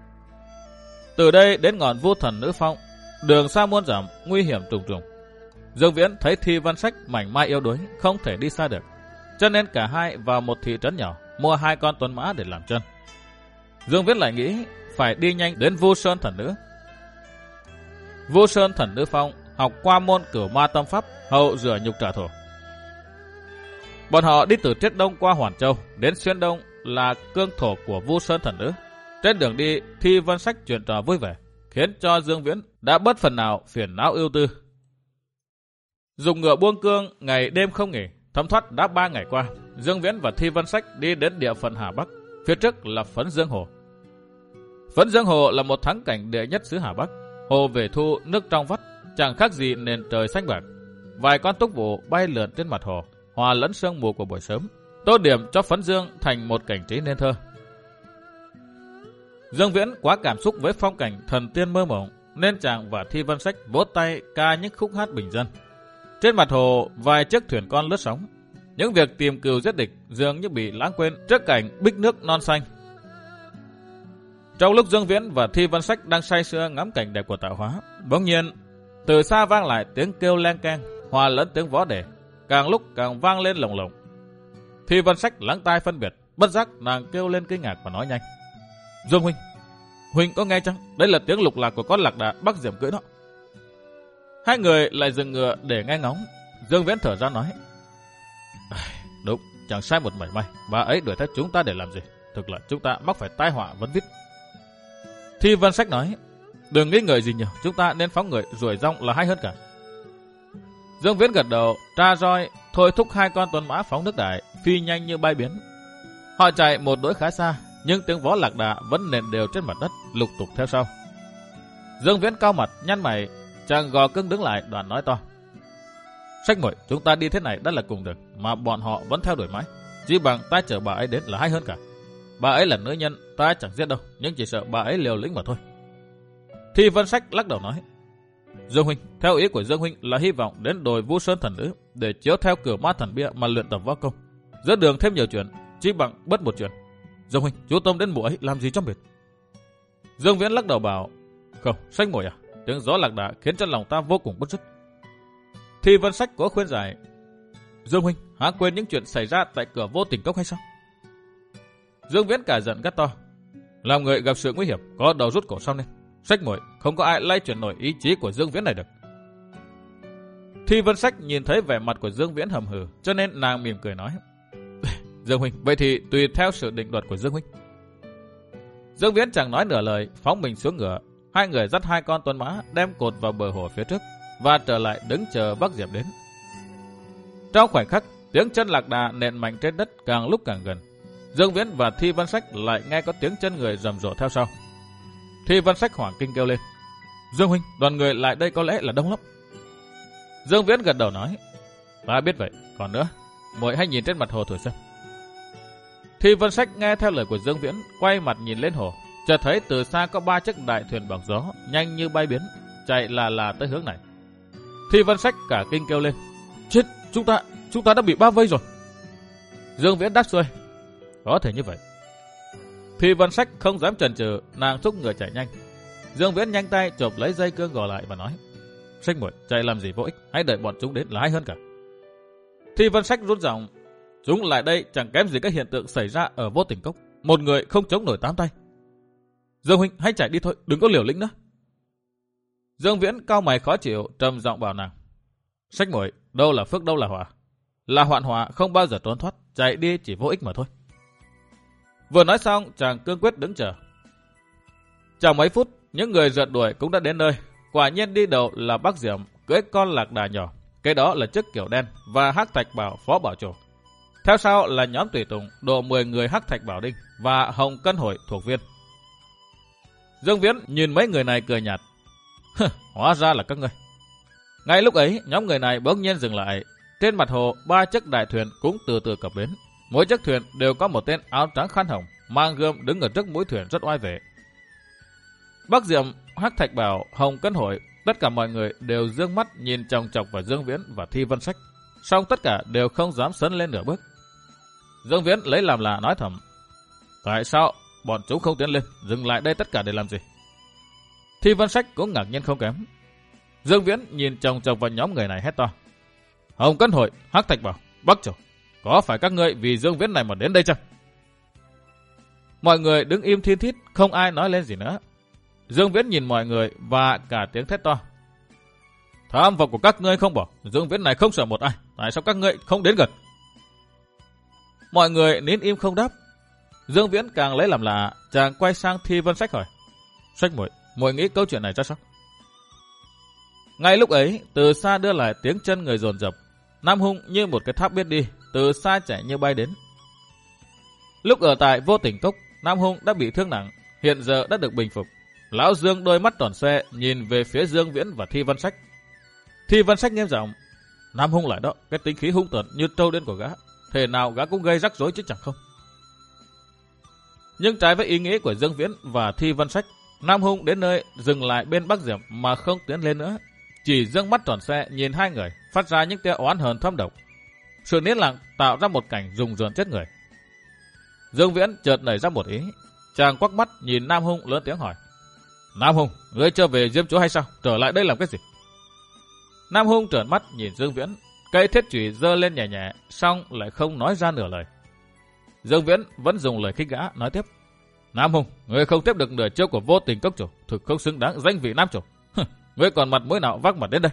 Từ đây đến ngọn Vô Thần Nữ Phong, đường xa muôn dặm, nguy hiểm trùng trùng. Dương Viễn thấy Thi Văn Sách mảnh mai yếu đuối, không thể đi xa được, cho nên cả hai vào một thị trấn nhỏ mua hai con tuấn mã để làm chân. Dương Viễn lại nghĩ phải đi nhanh đến Vu Sơn Thần Nữ. Vu Sơn Thần Nữ Phong học qua môn Cửu Ma Tâm Pháp, hậu rửa nhục trả thù. Bọn họ đi từ Triết Đông qua Hoàn Châu đến Xuyên Đông là cương thổ của Vu Sơn Thần Nữ. Trên đường đi, Thi Văn Sách chuyện trò vui vẻ, khiến cho Dương Viễn đã bớt phần nào phiền não ưu tư. Dùng ngựa buông cương ngày đêm không nghỉ, thấm thoát đã ba ngày qua, Dương Viễn và Thi Văn Sách đi đến địa phận Hà Bắc. Phía trước là Phấn Dương Hồ. Phấn Dương Hồ là một thắng cảnh đệ nhất xứ Hà Bắc. Hồ về thu, nước trong vắt, chẳng khác gì nền trời xanh bạc. Vài con túc vụ bay lượn trên mặt hồ, hòa lẫn sương mù của buổi sớm, tô điểm cho Phấn Dương thành một cảnh trí nên thơ. Dương Viễn quá cảm xúc với phong cảnh thần tiên mơ mộng, nên chàng và Thi Văn Sách vỗ tay ca những khúc hát bình dân. Trên mặt hồ, vài chiếc thuyền con lướt sóng. Những việc tìm cừu giết địch dường như bị lãng quên trước cảnh bích nước non xanh. Trong lúc Dương Viễn và Thi Văn Sách đang say sưa ngắm cảnh đẹp của tạo hóa, bỗng nhiên từ xa vang lại tiếng kêu len keng, hòa lẫn tiếng võ đề, càng lúc càng vang lên lồng lộng. Thi Văn Sách lắng tai phân biệt, bất giác nàng kêu lên kinh ngạc và nói nhanh: Dương huynh, huynh có nghe chăng? Đây là tiếng lục lạc của con lạc đà Bắc Diệm cưỡi đó. Hai người lại dừng ngựa để nghe ngóng. Dương Viễn thở ra nói: Đúng, chẳng sai một mảy may. Bà ấy đuổi theo chúng ta để làm gì? Thực là chúng ta mắc phải tai họa vấn vít. Thi Văn Sách nói: Đừng nghĩ ngợi gì nhiều, chúng ta nên phóng người ruổi rong là hay hơn cả. Dương Viễn gật đầu, tra roi, thôi thúc hai con tuấn mã phóng nước đại, phi nhanh như bay biến. Họ chạy một đỗi khá xa, nhưng tiếng vó lạc đà vẫn nền đều trên mặt đất, lục tục theo sau. Dương Viễn cau mặt, nhăn mày, chàng gò cưng đứng lại, đoạn nói to: Sách muội, chúng ta đi thế này đã là cùng đường, mà bọn họ vẫn theo đuổi mãi. Chỉ bằng ta chở bà ấy đến là hay hơn cả. Bà ấy là nữ nhân, ta chẳng giết đâu, nhưng chỉ sợ bà ấy liều lĩnh mà thôi. Thi Văn Sách lắc đầu nói: Dương huynh, theo ý của Dương huynh là hy vọng đến đồi Vu Sơn Thần Nữ để chiếu theo Cửu Ma Thần Bia mà luyện tập võ công. Giữa đường thêm nhiều chuyện, chỉ bằng bất một chuyện. Dương huynh, chú tâm đến mụ ấy làm gì cho mệt? Dương Viễn lắc đầu bảo: Không, Sách muội à, tiếng gió lạc đà khiến cho lòng ta vô cùng bứt rứt. Thi Văn Sách có khuyên giải: Dương huynh, há quên những chuyện xảy ra tại cửa Vô Tình Cốc hay sao? Dương Viễn cả giận gắt to: Làm người gặp sự nguy hiểm, có đầu rút cổ sau nên. Sách muội, không có ai lay chuyển nổi ý chí của Dương Viễn này được. Thi Văn Sách nhìn thấy vẻ mặt của Dương Viễn hầm hừ, cho nên nàng mỉm cười nói: Dương huynh, vậy thì tùy theo sự định đoạt của Dương huynh. Dương Viễn chẳng nói nửa lời, phóng mình xuống ngựa. Hai người dắt hai con tuấn mã đem cột vào bờ hồ phía trước và trở lại đứng chờ Bắc Diệp đến. Trong khoảnh khắc, tiếng chân lạc đà nện mạnh trên đất càng lúc càng gần. Dương Viễn và Thi Văn Sách lại nghe có tiếng chân người rầm rộ theo sau. Thi Văn Sách hoảng kinh kêu lên: Dương huynh, đoàn người lại đây có lẽ là đông lắm. Dương Viễn gật đầu nói: Ta biết vậy, còn nữa, muội hãy nhìn trên mặt hồ thử xem. Thi Văn Sách nghe theo lời của Dương Viễn, quay mặt nhìn lên hồ, chợt thấy từ xa có ba chiếc đại thuyền bằng gió nhanh như bay biến, chạy là là tới hướng này. Thi Văn Sách cả kinh kêu lên: Chết, chúng ta, chúng ta đã bị bao vây rồi. Dương Viễn đáp xuôi: Có thể như vậy. Thi Văn Sách không dám chần chừ, nàng thúc ngựa chạy nhanh. Dương Viễn nhanh tay chộp lấy dây cương gò lại và nói: Sách muội, chạy làm gì vô ích, hãy đợi bọn chúng đến là hay hơn cả. Thi Văn Sách rút giọng: Chúng lại đây chẳng kém gì các hiện tượng xảy ra ở Vô Tình Cốc, một người không chống nổi tám tay. Dương huynh, hãy chạy đi thôi, đừng có liều lĩnh nữa. Dương Viễn cau mày khó chịu, trầm giọng bảo nàng: Sách muội, đâu là phước đâu là họa, là hoạn họa không bao giờ trốn thoát, chạy đi chỉ vô ích mà thôi. Vừa nói xong, chàng cương quyết đứng chờ. Chẳng mấy phút, những người rượt đuổi cũng đã đến nơi. Quả nhiên đi đầu là Bắc Diệm cưỡi con lạc đà nhỏ, cái đó là chiếc kiểu đen, và Hắc Thạch Bảo phó bảo chủ. Theo sau là nhóm tùy tùng độ mười người Hắc Thạch Bảo Đinh và Hồng Cân Hội thuộc viên. Dương Viễn nhìn mấy người này cười nhạt: Hóa ra là các ngươi. Ngay lúc ấy, nhóm người này bỗng nhiên dừng lại. Trên mặt hồ, ba chiếc đại thuyền cũng từ từ cập bến. Mỗi chiếc thuyền đều có một tên áo trắng khăn hồng, mang gươm đứng ở trước mũi thuyền rất oai vệ. Bắc Diệm, Hắc Thạch Bảo, Hồng Cân Hội, tất cả mọi người đều dương mắt nhìn chòng chọc vào Dương Viễn và Thi Văn Sách, song tất cả đều không dám sấn lên nửa bước. Dương Viễn lấy làm lạ nói thầm: Tại sao bọn chúng không tiến lên, dừng lại đây tất cả để làm gì? Thi Văn Sách cũng ngạc nhiên không kém. Dương Viễn nhìn chồng chồng vào nhóm người này hét to. Hồng Cân Hội, Hắc Thạch Bảo, Bắc Chủ, có phải các ngươi vì Dương Viễn này mà đến đây chăng? Mọi người đứng im thiên thít, không ai nói lên gì nữa. Dương Viễn nhìn mọi người và cả tiếng thét to. Tham vọng của các ngươi không bỏ, Dương Viễn này không sợ một ai, tại sao các ngươi không đến gần? Mọi người nín im không đáp. Dương Viễn càng lấy làm lạ, chàng quay sang Thi Vân Sách hỏi. Sách muội, muội nghĩ câu chuyện này ra sao? Ngay lúc ấy, từ xa đưa lại tiếng chân người dồn dập. Nam Hung như một cái tháp biết đi, từ xa chạy như bay đến. Lúc ở tại Vô Tình Cốc, Nam Hung đã bị thương nặng, hiện giờ đã được bình phục. Lão Dương đôi mắt tròn xoe nhìn về phía Dương Viễn và Thi Vân Sách. Thi Vân Sách nghiêm giọng. Nam Hung lại đó, cái tính khí hung tợn như trâu đến của gã, thể nào gã cũng gây rắc rối chứ chẳng không. Nhưng trái với ý nghĩ của Dương Viễn và Thi Vân Sách, Nam Hung đến nơi dừng lại bên Bắc Diệm mà không tiến lên nữa, chỉ dương mắt tròn xoe nhìn hai người, phát ra những tia oán hờn thâm độc. Sự nín lặng tạo ra một cảnh rùng rợn chết người. Dương Viễn chợt nảy ra một ý, chàng quắc mắt nhìn Nam Hung lớn tiếng hỏi. Nam Hung, ngươi trở về Diêm Chúa hay sao? Trở lại đây làm cái gì? Nam Hung trợn mắt nhìn Dương Viễn, cây thiết chùy giơ lên nhẹ nhẹ, xong lại không nói ra nửa lời. Dương Viễn vẫn dùng lời khích gã, nói tiếp. Nam Hung, ngươi không tiếp được nửa chiêu của Vô Tình Cốc chủ, thực không xứng đáng danh vị Nam chủ. Ngươi còn mặt mũi nào vác mặt đến đây?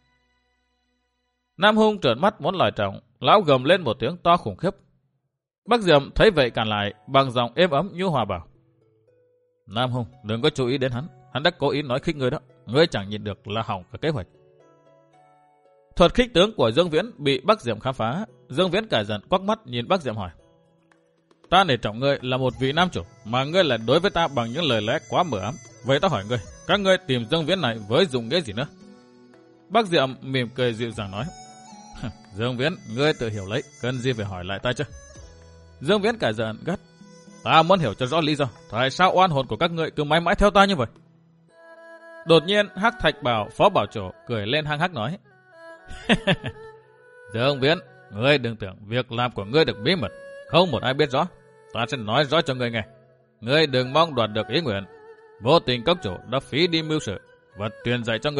Nam Hung trợn mắt muốn lòi trọng, lão gầm lên một tiếng to khủng khiếp. Bắc Diệm thấy vậy cản lại, bằng giọng êm ấm nhu hòa bảo. Nam Hung, đừng có chú ý đến hắn, hắn đã cố ý nói khích ngươi đó, ngươi chẳng nhìn được là hỏng cả kế hoạch. Thuật khích tướng của Dương Viễn bị Bắc Diệm khám phá, Dương Viễn cải giận quắc mắt nhìn Bắc Diệm hỏi. Ta nể trọng ngươi là một vị nam chủ, mà ngươi lại đối với ta bằng những lời lẽ quá mờ ám. Vậy ta hỏi ngươi, các ngươi tìm Dương Viễn này với dụng nghĩa gì nữa? Bắc Diệm mỉm cười dịu dàng nói. Dương Viễn, ngươi tự hiểu lấy, cần gì phải hỏi lại ta chứ? Dương Viễn cải giận gắt. Ta muốn hiểu cho rõ lý do, tại sao oan hồn của các ngươi cứ mãi mãi theo ta như vậy? Đột nhiên Hắc Thạch Bảo phó bảo chủ cười lên hăng hắc nói. Dương Viễn, ngươi đừng tưởng việc làm của ngươi được bí mật, không một ai biết rõ. Ta sẽ nói rõ cho ngươi nghe. Ngươi đừng mong đoạt được ý nguyện. Vô Tình Cốc chủ đã phí đi mưu sự và truyền dạy cho ngươi.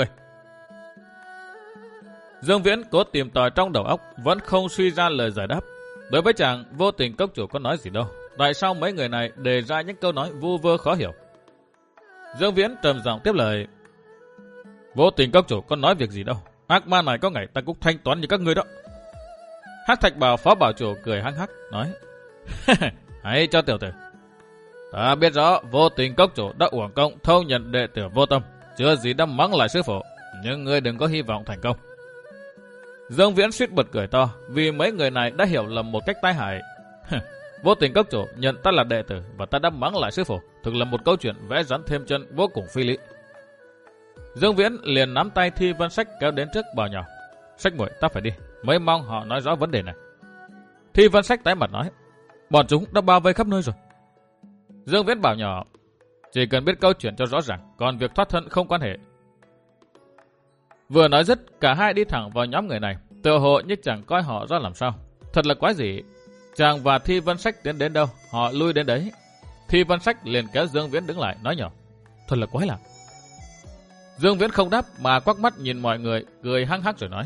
Dương Viễn cố tìm tòi trong đầu óc, vẫn không suy ra lời giải đáp. Đối với chàng, Vô Tình Cốc chủ có nói gì đâu, tại sao mấy người này đề ra những câu nói vu vơ khó hiểu? Dương Viễn trầm giọng tiếp lời. Vô Tình Cốc chủ có nói việc gì đâu, ác ma này có ngày ta cũng thanh toán như các ngươi đó. Hắc Thạch Bảo phó bảo chủ cười hăng hắc nói. Hãy cho tiểu tử, ta biết rõ Vô Tình Cốc chủ đã uổng công thâu nhận đệ tử vô tâm, chưa gì đã mắng lại sư phụ, nhưng ngươi đừng có hy vọng thành công. Dương Viễn suýt bật cười to vì mấy người này đã hiểu lầm một cách tai hại. Vô Tình Cốc chủ nhận ta là đệ tử và ta đã mắng lại sư phụ, thực là một câu chuyện vẽ rắn thêm chân vô cùng phi lý. Dương Viễn liền nắm tay Thi Vân Sách kéo đến trước bảo nhỏ. Sách muội, ta phải đi, mới mong họ nói rõ vấn đề này. Thi Vân Sách tái mặt nói. Bọn chúng đã bao vây khắp nơi rồi. Dương Viễn bảo nhỏ. Chỉ cần biết câu chuyện cho rõ ràng, còn việc thoát thân không quan hệ. Vừa nói dứt, cả hai đi thẳng vào nhóm người này, tựa hồ như chẳng coi họ ra làm sao. Thật là quái dị. Chàng và Thi Vân Sách tiến đến đâu, họ lui đến đấy. Thi Vân Sách liền kéo Dương Viễn đứng lại, nói nhỏ. Thật là quái lạ. Dương Viễn không đáp mà quắc mắt nhìn mọi người, cười hăng hắc rồi nói.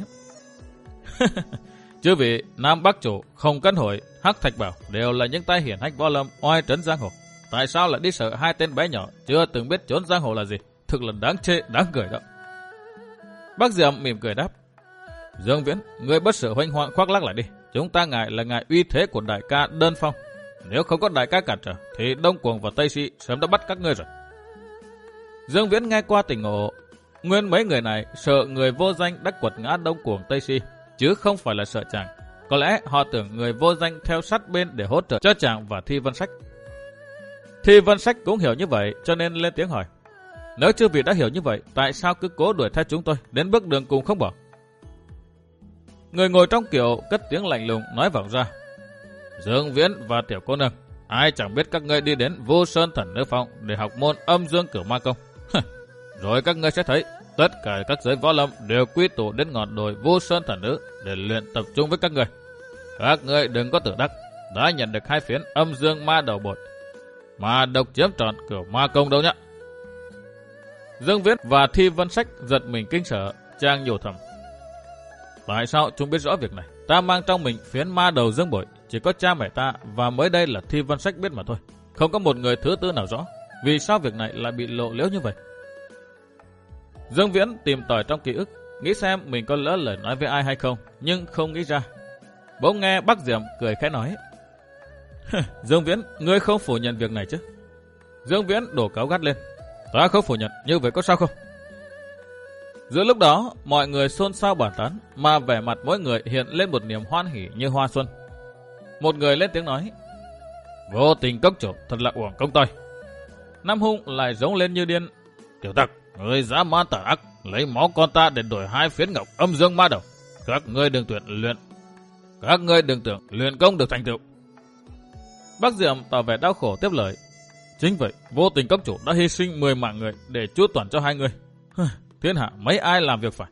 Chứ vì Nam Bắc chủ, Không Cân Hội, Hắc Thạch Bảo đều là những tay hiển hách võ lâm oai trấn giang hồ. Tại sao lại đi sợ hai tên bé nhỏ chưa từng biết trốn giang hồ là gì? Thực là đáng chê, đáng cười đó. Bác Diệm mỉm cười đáp. Dương Viễn, người bất sự hoành hoang khoác lác lại đi. Chúng ta ngại là ngại uy thế của đại ca đơn phong. Nếu không có đại ca cản trở, thì Đông Cuồng và Tây Si sớm đã bắt các ngươi rồi. Dương Viễn nghe qua tỉnh ngộ. Nguyên mấy người này sợ người vô danh đã quật ngã Đông Cuồng Tây Si, chứ không phải là sợ chàng. Có lẽ họ tưởng người vô danh theo sát bên để hỗ trợ cho chàng và Thi Vân Sách. Thi Vân Sách cũng hiểu như vậy, cho nên lên tiếng hỏi. Nếu chư vị đã hiểu như vậy, tại sao cứ cố đuổi theo chúng tôi đến bước đường cùng không bỏ? Người ngồi trong kiệu cất tiếng lạnh lùng nói vọng ra. Dương Viễn và tiểu cô nương, ai chẳng biết các ngươi đi đến Vô Sơn Thần Nữ Phong để học môn Âm Dương Cửu Ma Công. Rồi các ngươi sẽ thấy tất cả các giới võ lâm đều quy tụ đến ngọn đồi Vô Sơn Thần Nữ để luyện tập trung với các ngươi. Các ngươi đừng có tự đắc đã nhận được hai phiến Âm Dương Ma Đầu Bột mà độc chiếm trọn Cửu Ma Công đâu nhá. Dương Viễn và Thi Vân Sách giật mình kinh sợ, chàng nhủ thầm. Tại sao chúng biết rõ việc này? Ta mang trong mình phiến ma đầu Dương Bội, chỉ có cha mẹ ta và mới đây là Thi Vân Sách biết mà thôi. Không có một người thứ tư nào rõ. Vì sao việc này lại bị lộ liễu như vậy? Dương Viễn tìm tòi trong ký ức, nghĩ xem mình có lỡ lời nói với ai hay không, nhưng không nghĩ ra. Bỗng nghe Bắc Diệm cười khẽ nói. Dương Viễn, ngươi không phủ nhận việc này chứ? Dương Viễn đổ cáo gắt lên. Ta không phủ nhận, như vậy có sao không? Giữa lúc đó, mọi người xôn xao bàn tán, mà vẻ mặt mỗi người hiện lên một niềm hoan hỉ như hoa xuân. Một người lên tiếng nói. Vô Tình cốc chủ thật là uổng công tôi. Nam Hung lại giống lên như điên. Tiểu tặc, người dã man tà ác, lấy máu con ta để đổi hai phiến ngọc âm dương ma đầu. Các ngươi đừng tuyển luyện, các ngươi đừng tưởng luyện công được thành tựu. Bắc Diệm tỏ vẻ đau khổ tiếp lời. Chính vậy, Vô Tình cốc chủ đã hy sinh mười mạng người để chu toàn cho hai người. Thiên hạ mấy ai làm việc phải.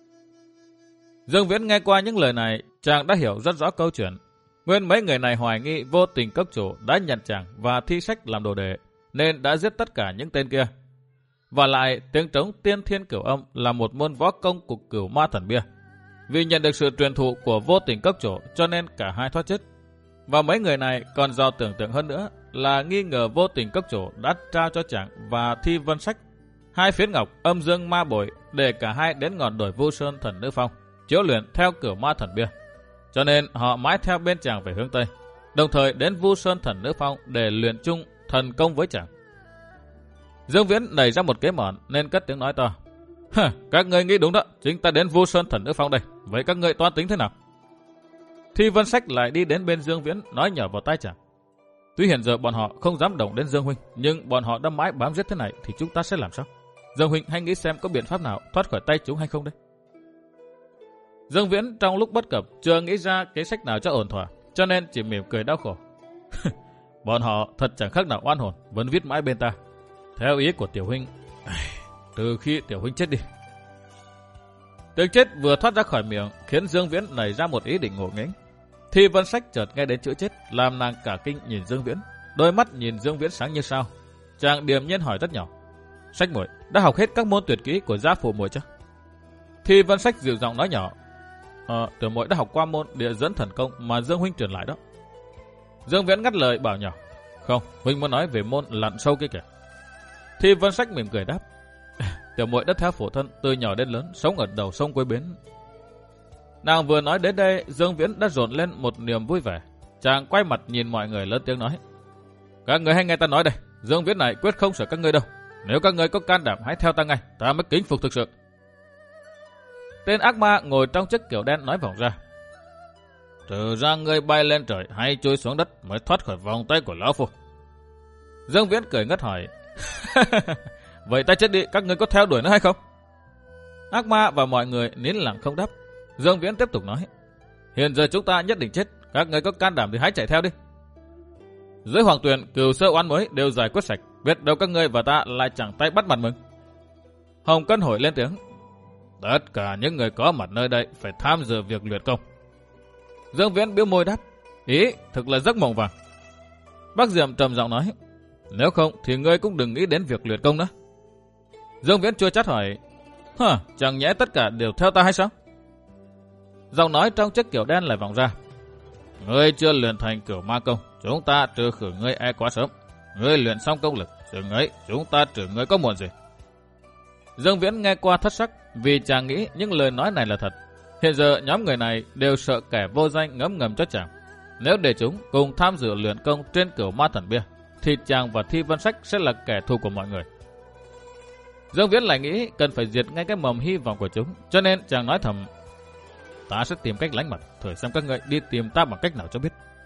Dương Viễn nghe qua những lời này, chàng đã hiểu rất rõ câu chuyện. Nguyên mấy người này hoài nghi Vô Tình cốc chủ đã nhận chàng và Thi Sách làm đồ đệ, nên đã giết tất cả những tên kia. Và lại, tiếng trống Tiên Thiên Cửu Âm là một môn võ công của Cửu Ma Thần Bia. Vì nhận được sự truyền thụ của Vô Tình cốc chủ cho nên cả hai thoát chết. Và mấy người này còn do tưởng tượng hơn nữa là nghi ngờ Vô Tình cốc chủ đã trao cho chàng và Thi Vân Sách hai phiến ngọc âm dương ma bội để cả hai đến ngọn đồi Vu Sơn Thần Nữ Phong chiếu luyện theo Cửu Ma Thần Bia. Cho nên họ mãi theo bên chàng về hướng Tây, đồng thời đến Vu Sơn Thần Nữ Phong để luyện chung thần công với chàng. Dương Viễn nảy ra một kế mọn nên cất tiếng nói to. Các ngươi nghĩ đúng đó, chính ta đến Vu Sơn Thần Nữ Phong đây. Vậy các ngươi toán tính thế nào? Thi Vân Sách lại đi đến bên Dương Viễn nói nhỏ vào tai chàng. Tuy hiện giờ bọn họ không dám động đến Dương huynh, nhưng bọn họ đã mãi bám giết thế này thì chúng ta sẽ làm sao? Dương huynh hãy nghĩ xem có biện pháp nào thoát khỏi tay chúng hay không đấy. Dương Viễn trong lúc bất cập chưa nghĩ ra kế sách nào cho ổn thỏa, cho nên chỉ mỉm cười đau khổ. Bọn họ thật chẳng khác nào oan hồn, vẫn viết mãi bên ta. Theo ý của tiểu huynh, từ khi tiểu huynh chết đi. Tiếng chết vừa thoát ra khỏi miệng khiến Dương Viễn nảy ra một ý định ngộ nghĩnh. Thi Vân Sách chợt nghe đến chữ chết làm nàng cả kinh nhìn Dương Viễn, đôi mắt nhìn Dương Viễn sáng như sao. Chàng điềm nhiên hỏi rất nhỏ. Sách muội đã học hết các môn tuyệt kỹ của gia phụ muội chưa? Thi Vân Sách dịu giọng nói nhỏ. Ờ, tiểu muội đã học qua môn địa dẫn thần công mà Dương huynh truyền lại đó. Dương Viễn ngắt lời bảo nhỏ. Không, huynh muốn nói về môn lặn sâu kia kìa. Thi Vân Sách mỉm cười đáp. Tiểu muội đã theo phụ thân từ nhỏ đến lớn, sống ở đầu sông cuối bến. Nàng vừa nói đến đây, Dương Viễn đã dồn lên một niềm vui vẻ. Chàng quay mặt nhìn mọi người lớn tiếng nói. Các người hãy nghe ta nói đây, Dương Viễn này quyết không sợ các ngươi đâu. Nếu các ngươi có can đảm hãy theo ta ngay, ta mới kính phục thực sự. Tên ác ma ngồi trong chiếc kiệu đen nói vọng ra. Trừ ra ngươi bay lên trời hay chui xuống đất mới thoát khỏi vòng tay của lão phu. Dương Viễn cười ngất hỏi. Vậy ta chết đi, các ngươi có theo đuổi nó hay không? Ác ma và mọi người nín lặng không đáp. Dương Viễn tiếp tục nói. Hiện giờ chúng ta nhất định chết, các ngươi có can đảm thì hãy chạy theo đi. Dưới hoàng tuyền, cừu sơ oán mới đều giải quyết sạch, biết đâu các ngươi và ta lại chẳng tay bắt mặt mừng. Hồng Cân Hồi lên tiếng. Tất cả những người có mặt nơi đây phải tham dự việc luyện công. Dương Viễn bĩu môi đáp. Ý, thực là giấc mộng vàng. Bắc Diệm trầm giọng nói. Nếu không thì ngươi cũng đừng nghĩ đến việc luyện công nữa. Dương Viễn chua chát hỏi. Hả, chẳng nhẽ tất cả đều theo ta hay sao? Giọng nói trong chiếc kiệu đen lại vọng ra. Ngươi chưa luyện thành Cửu Ma Công, chúng ta trừ khử ngươi e quá sớm. Ngươi luyện xong công lực, chừng ấy chúng ta trừ ngươi có muộn gì. Dương Viễn nghe qua thất sắc, vì chàng nghĩ những lời nói này là thật. Hiện giờ nhóm người này đều sợ kẻ vô danh ngấm ngầm cho chàng. Nếu để chúng cùng tham dự luyện công trên Cửu Ma Thần Bia, thì chàng và Thi Vân Sách sẽ là kẻ thù của mọi người. Dương Viễn lại nghĩ cần phải diệt ngay cái mầm hy vọng của chúng, cho nên chàng nói thầm. Ta sẽ tìm cách lánh mặt, thử xem các ngươi đi tìm ta bằng cách nào cho biết.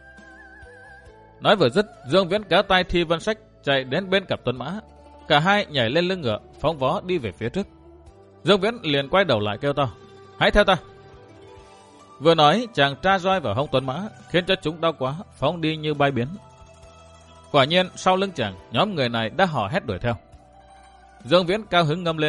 Nói vừa dứt, Dương Viễn kéo tay Thi Vân Sách chạy đến bên cặp tuấn mã. Cả hai nhảy lên lưng ngựa, phóng vó đi về phía trước. Dương Viễn liền quay đầu lại kêu to. Hãy theo ta. Vừa nói, chàng tra roi vào hông tuấn mã, khiến cho chúng đau quá, phóng đi như bay biến. Quả nhiên, sau lưng chàng, nhóm người này đã hò hét đuổi theo. Dương Viễn cao hứng ngâm lên.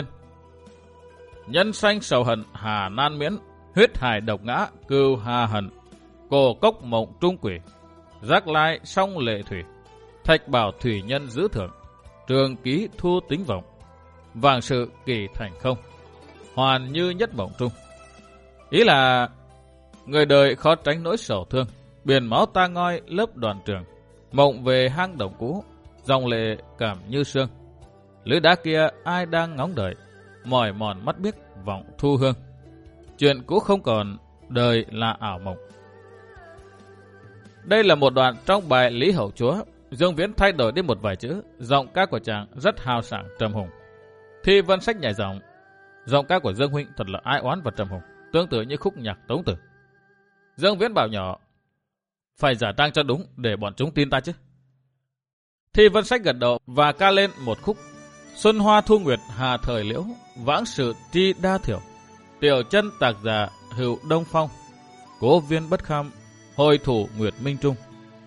Nhân sanh sầu hận hà nan miễn, huyết hải độc ngã cừu hà hận, cổ cốc mộng trung quỷ, giác lai song lệ thủy, thạch bảo thủy nhân giữ thượng, trường ký thu tính vọng, vàng sự kỳ thành không, hoàn như nhất mộng trung. Ý là người đời khó tránh nỗi sầu thương, biển máu ta ngoi lớp đoàn trường, mộng về hang động cũ, dòng lệ cảm như sương. Lưới đá kia ai đang ngóng đợi, mỏi mòn mắt biếc vọng thu hương. Chuyện cũ không còn, đời là ảo mộng. Đây là một đoạn trong bài Lý Hậu Chúa. Dương Viễn thay đổi đi một vài chữ, giọng ca của chàng rất hào sảng trầm hùng. Thi Vân Sách nhảy giọng, giọng ca của Dương huynh thật là ai oán và trầm hùng, tương tự như khúc nhạc Tống Tử. Dương Viễn bảo nhỏ, phải giả trang cho đúng để bọn chúng tin ta chứ. Thi Vân Sách gật đầu và ca lên một khúc: Xuân hoa thu nguyệt hà thời liễu, vãng sự tri đa thiểu. Tiểu chân tạc giả hữu đông phong, cố viên bất kham, hồi thủ nguyệt minh trung.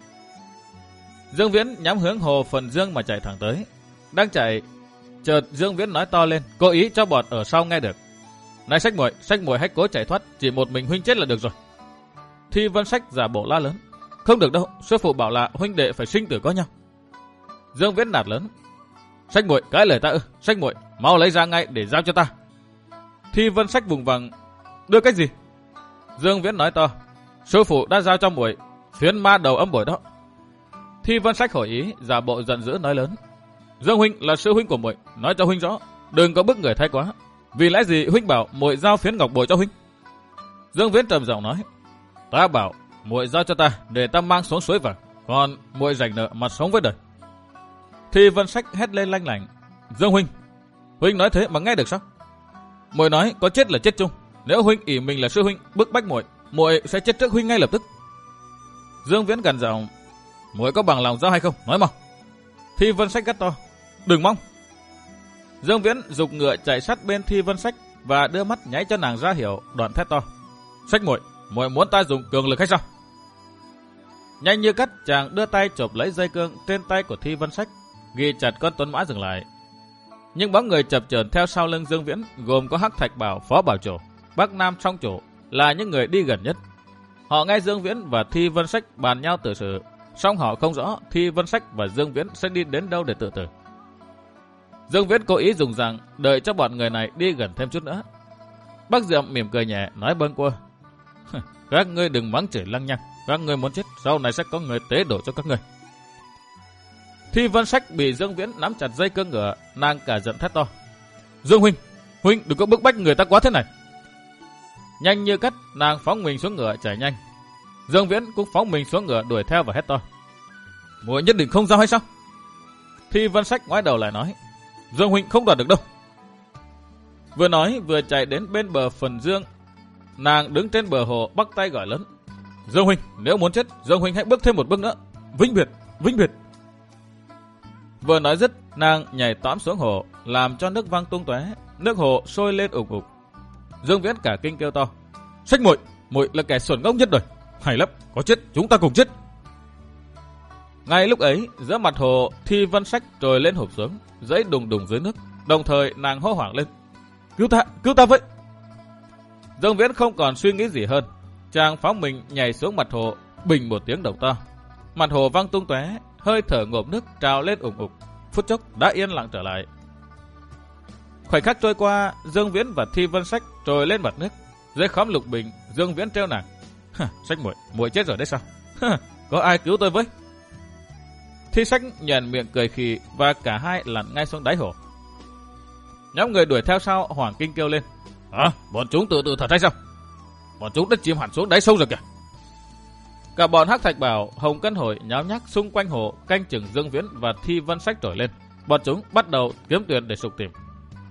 Dương Viễn nhắm hướng hồ Phần Dương mà chạy thẳng tới. Đang chạy, chợt Dương Viễn nói to lên, cố ý cho bọn ở sau nghe được: Này Sách muội, Sách muội hãy cố chạy thoát, chỉ một mình huynh chết là được rồi. Thi Vân Sách giả bộ la lớn: Không được đâu, sư phụ bảo là huynh đệ phải sinh tử có nhau. Dương Viễn nạt lớn: Sách muội cãi lời ta ư? Sách muội mau lấy ra ngay để giao cho ta. Thi Vân Sách vùng vằng: Đưa cách gì? Dương Viễn nói to: Sư phụ đã giao cho muội phiến ma đầu âm bội đó. Thi Vân Sách hỏi ý, giả bộ giận dữ nói lớn: Dương huynh là sư huynh của muội, nói cho huynh rõ, đừng có bức người thái quá. Vì lẽ gì huynh bảo muội giao phiến ngọc bội cho huynh? Dương Viễn trầm giọng nói: Ta bảo muội giao cho ta để ta mang xuống suối vàng, còn muội rảnh nợ mà sống với đời. Thi Vân Sách hét lên lanh lảnh: Dương huynh, huynh nói thế mà nghe được sao? Muội nói có chết là chết chung, nếu huynh ỷ mình là sư huynh bức bách muội, muội sẽ chết trước huynh ngay lập tức. Dương Viễn gằn giọng: Muội có bằng lòng giao hay không? Nói mau. Thi Vân Sách gắt to: Đừng mong. Dương Viễn giục ngựa chạy sát bên Thi Vân Sách và đưa mắt nháy cho nàng ra hiểu, đoạn thét to: Sách muội, muội muốn ta dùng cường lực hay sao? Nhanh như cắt, chàng đưa tay chộp lấy dây cương trên tay của Thi Vân Sách, ghi chặt con tuấn mã dừng lại. Những bóng người chập chờn theo sau lưng Dương Viễn gồm có Hắc Thạch Bảo, Phó Bảo Chủ, Bắc Nam Song Chủ là những người đi gần nhất. Họ nghe Dương Viễn và Thi Vân Sách bàn nhau tự sự, song họ không rõ Thi Vân Sách và Dương Viễn sẽ đi đến đâu để tự tử. Dương Viễn cố ý dùng rằng đợi cho bọn người này đi gần thêm chút nữa. Bác Diệm mỉm cười nhẹ nói bâng quơ: Các ngươi đừng mắng chửi lăng nhăng, các ngươi muốn chết sau này sẽ có người tế đổ cho các ngươi. Thi Vân Sách bị Dương Viễn nắm chặt dây cương ngựa, nàng cả giận thét to: Dương huynh, huynh đừng có bức bách người ta quá thế này. Nhanh như cắt, nàng phóng mình xuống ngựa chạy nhanh. Dương Viễn cũng phóng mình xuống ngựa đuổi theo và hét to: Muội nhất định không giao hay sao? Thi Vân Sách ngoái đầu lại nói: Dương huynh không đoạt được đâu. Vừa nói vừa chạy đến bên bờ Phần Dương. Nàng đứng trên bờ hồ bắt tay gọi lớn: Dương huynh, nếu muốn chết, Dương huynh hãy bước thêm một bước nữa. Vĩnh biệt, vĩnh biệt. Vừa nói dứt, nàng nhảy tõm xuống hồ, làm cho nước văng tung tóe, nước hồ sôi lên ủng ục. Dương Viễn cả kinh kêu to: Sách muội, muội là kẻ xuẩn ngốc nhất đời. Hay lắm, có chết chúng ta cùng chết. Ngay lúc ấy, giữa mặt hồ, Thi Vân Sách trồi lên hụp xuống, dãy đùng đùng dưới nước, đồng thời nàng hô hoảng lên: Cứu ta, cứu ta với! Dương Viễn không còn suy nghĩ gì hơn, chàng phóng mình nhảy xuống mặt hồ, bình một tiếng động to. Mặt hồ văng tung tóe, hơi thở ngộp nước trào lên ủng ục, phút chốc đã yên lặng trở lại. Khoảnh khắc trôi qua, Dương Viễn và Thi Vân Sách trồi lên mặt nước. Dưới khóm lục bình, Dương Viễn trêu nàng: Sách muội, muội chết rồi đấy sao? Có ai cứu tôi với? Thi Sách nhoẻn miệng cười khì và cả hai lặn ngay xuống đáy hồ. Nhóm người đuổi theo sau hoảng kinh kêu lên: À, bọn chúng tự tự thật hay sao? Bọn chúng đã chìm hẳn xuống đáy sâu rồi kìa. Cả bọn Hắc Thạch Bảo, Hồng Cân Hồi nháo nhác xung quanh hồ canh chừng Dương Viễn và Thi Vân Sách trồi lên. Bọn chúng bắt đầu kiếm tuyền để sục tìm.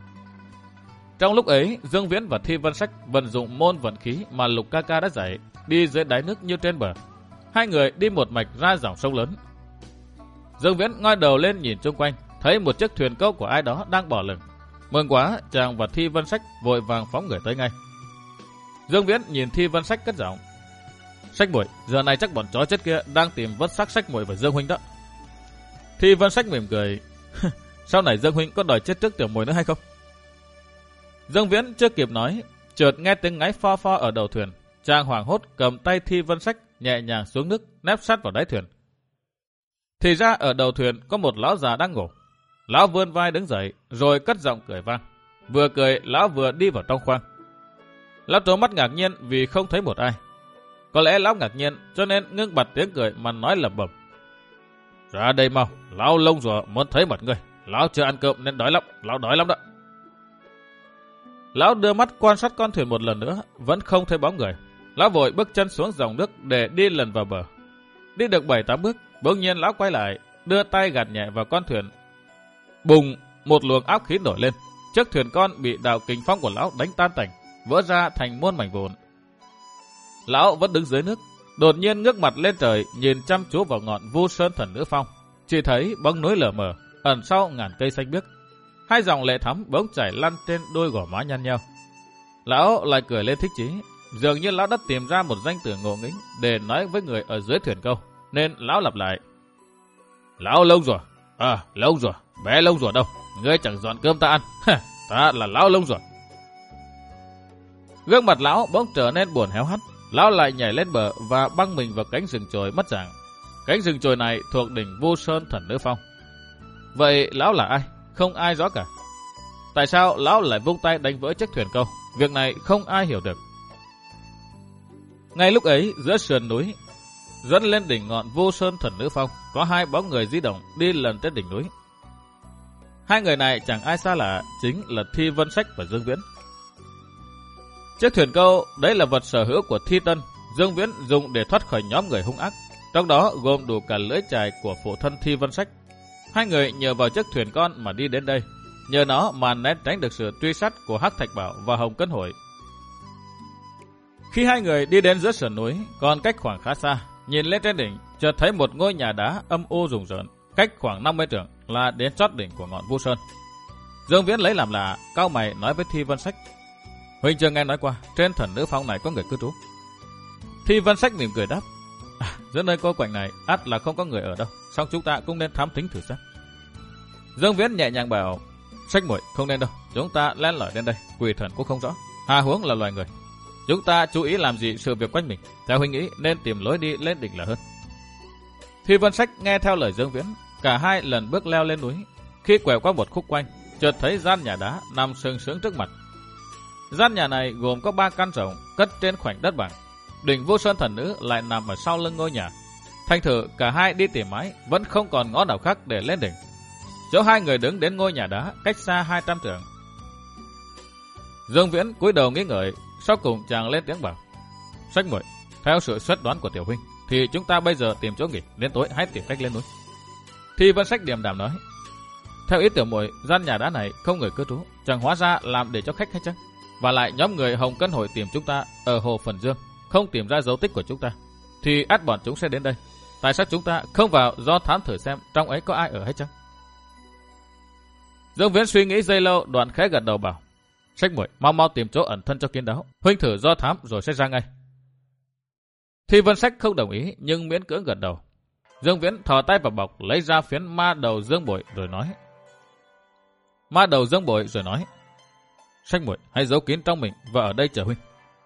Trong lúc ấy, Dương Viễn và Thi Vân Sách vận dụng môn vận khí mà Lục ca ca đã dạy, đi dưới đáy nước như trên bờ. Hai người đi một mạch ra dòng sông lớn. Dương Viễn ngoi đầu lên nhìn xung quanh, thấy một chiếc thuyền câu của ai đó đang bỏ lửng. Mừng quá, chàng và Thi Vân Sách vội vàng phóng người tới ngay. Dương Viễn nhìn Thi Vân Sách cất giọng: Sách muội, giờ này chắc bọn chó chết kia đang tìm vớt xác Sách muội và Dương huynh đó. Thi Vân Sách mỉm cười: Sau này Dương huynh có đòi chết trước tiểu muội nữa hay không? Dương Viễn chưa kịp nói, chợt nghe tiếng ngáy pho pho ở đầu thuyền. Chàng hoảng hốt cầm tay Thi Vân Sách nhẹ nhàng xuống nước, nép sát vào đáy thuyền. Thì ra ở đầu thuyền có một lão già đang ngủ. Lão vươn vai đứng dậy, rồi cất giọng cười vang. Vừa cười, lão vừa đi vào trong khoang. Lão trố mắt ngạc nhiên vì không thấy một ai. Có lẽ lão ngạc nhiên cho nên ngưng bặt tiếng cười mà nói lẩm bẩm. Ra đây mau, lão lông rùa muốn thấy mặt người. Lão chưa ăn cơm nên đói lắm, lão đói lắm đó. Lão đưa mắt quan sát con thuyền một lần nữa, vẫn không thấy bóng người. Lão vội bước chân xuống dòng nước để đi lần vào bờ. Đi được bảy tám bước, bỗng nhiên lão quay lại, đưa tay gạt nhẹ vào con thuyền. Bùng, một luồng áp khí nổi lên. Chiếc thuyền con bị đạo kình phong của lão đánh tan tành, vỡ ra thành muôn mảnh vụn. Lão vẫn đứng dưới nước, đột nhiên ngước mặt lên trời, nhìn chăm chú vào ngọn Vu Sơn Thần Nữ Phong. Chỉ thấy bóng núi lờ mờ, ẩn sau ngàn cây xanh biếc. Hai dòng lệ thắm bỗng chảy lăn trên đôi gò má nhăn nhau. Lão lại cười lên thích chí, dường như lão đã tìm ra một danh từ ngộ nghĩnh để nói với người ở dưới thuyền câu, nên lão lặp lại. Lão lông rùa, à lông rùa, bé lông rùa đâu, ngươi chẳng dọn cơm ta ăn, ta là lão lông rùa. Gương mặt lão bỗng trở nên buồn héo hắt. Lão lại nhảy lên bờ và băng mình vào cánh rừng chồi mất dạng. Cánh rừng chồi này thuộc đỉnh Vu Sơn Thần Nữ Phong. Vậy lão là ai? Không ai rõ cả. Tại sao lão lại vung tay đánh vỡ chiếc thuyền câu? Việc này không ai hiểu được. Ngay lúc ấy, giữa sườn núi dẫn lên đỉnh ngọn Vu Sơn Thần Nữ Phong, có hai bóng người di động đi lần trên đỉnh núi. Hai người này chẳng ai xa lạ, chính là Thi Vân Sách và Dương Viễn. Chiếc thuyền câu đấy là vật sở hữu của Thi Tân, Dương Viễn dùng để thoát khỏi nhóm người hung ác, trong đó gồm đủ cả lưỡi chài của phụ thân Thi Vân Sách. Hai người nhờ vào chiếc thuyền con mà đi đến đây, nhờ nó mà né tránh được sự truy sát của Hắc Thạch Bảo và Hồng Cân Hội. Khi hai người đi đến giữa sườn núi, còn cách khoảng khá xa, nhìn lên trên đỉnh, chợt thấy một ngôi nhà đá âm u rùng rợn, cách khoảng năm mươi trượng là đến chót đỉnh của ngọn Vu Sơn. Dương Viễn lấy làm lạ, cau mày nói với Thi Vân Sách. Huynh chưa nghe nói qua, trên Thần Nữ Phong này có người cư trú. Thi Vân Sách mỉm cười đáp. À, giữa nơi cô quạnh này, ắt là không có người ở đâu, song chúng ta cũng nên thám thính thử xem. Dương Viễn nhẹ nhàng bảo. Sách muội không nên đâu, chúng ta len lỏi đến đây, quỷ thần cũng không rõ, hà huống là loài người. Chúng ta chú ý làm gì sự việc quanh mình, theo huynh nghĩ nên tìm lối đi lên đỉnh là hơn. Thi Vân Sách nghe theo lời Dương Viễn, cả hai lần bước leo lên núi. Khi quẹo qua một khúc quanh, chợt thấy gian nhà đá nằm sừng sững trước mặt. Gian nhà này gồm có ba căn rộng, cất trên khoảnh đất bằng. Đỉnh Vu Sơn Thần Nữ lại nằm ở sau lưng ngôi nhà. Thành thử cả hai đi tìm mãi, vẫn không còn ngõ nào khác để lên đỉnh. Chỗ hai người đứng đến ngôi nhà đá cách xa hai trăm trượng. Dương Viễn cúi đầu nghĩ ngợi, sau cùng chàng lên tiếng bảo. Sách muội, theo sự suy đoán của tiểu huynh, thì chúng ta bây giờ tìm chỗ nghỉ, đến tối hãy tìm cách lên núi. Thi Vân Sách điềm đạm nói. Theo ý tiểu muội, gian nhà đá này không người cư trú, chẳng hóa ra làm để cho khách hay chăng? Và lại nhóm người Hồng Cân Hội tìm chúng ta ở hồ Phần Dương, không tìm ra dấu tích của chúng ta, thì ắt bọn chúng sẽ đến đây. Tại sao chúng ta không vào do thám thử xem trong ấy có ai ở hay chăng? Dương Viễn suy nghĩ giây lâu, đoạn khẽ gật đầu bảo. Sách muội, mau mau tìm chỗ ẩn thân cho kín đáo, huynh thử do thám rồi sẽ ra ngay. Thi Vân Sách không đồng ý, nhưng miễn cưỡng gật đầu. Dương Viễn thò tay vào bọc, lấy ra phiến ma đầu Dương Bội rồi nói. Ma đầu Dương Bội rồi nói. Sách muội, hãy giấu kín trong mình và ở đây chờ huynh.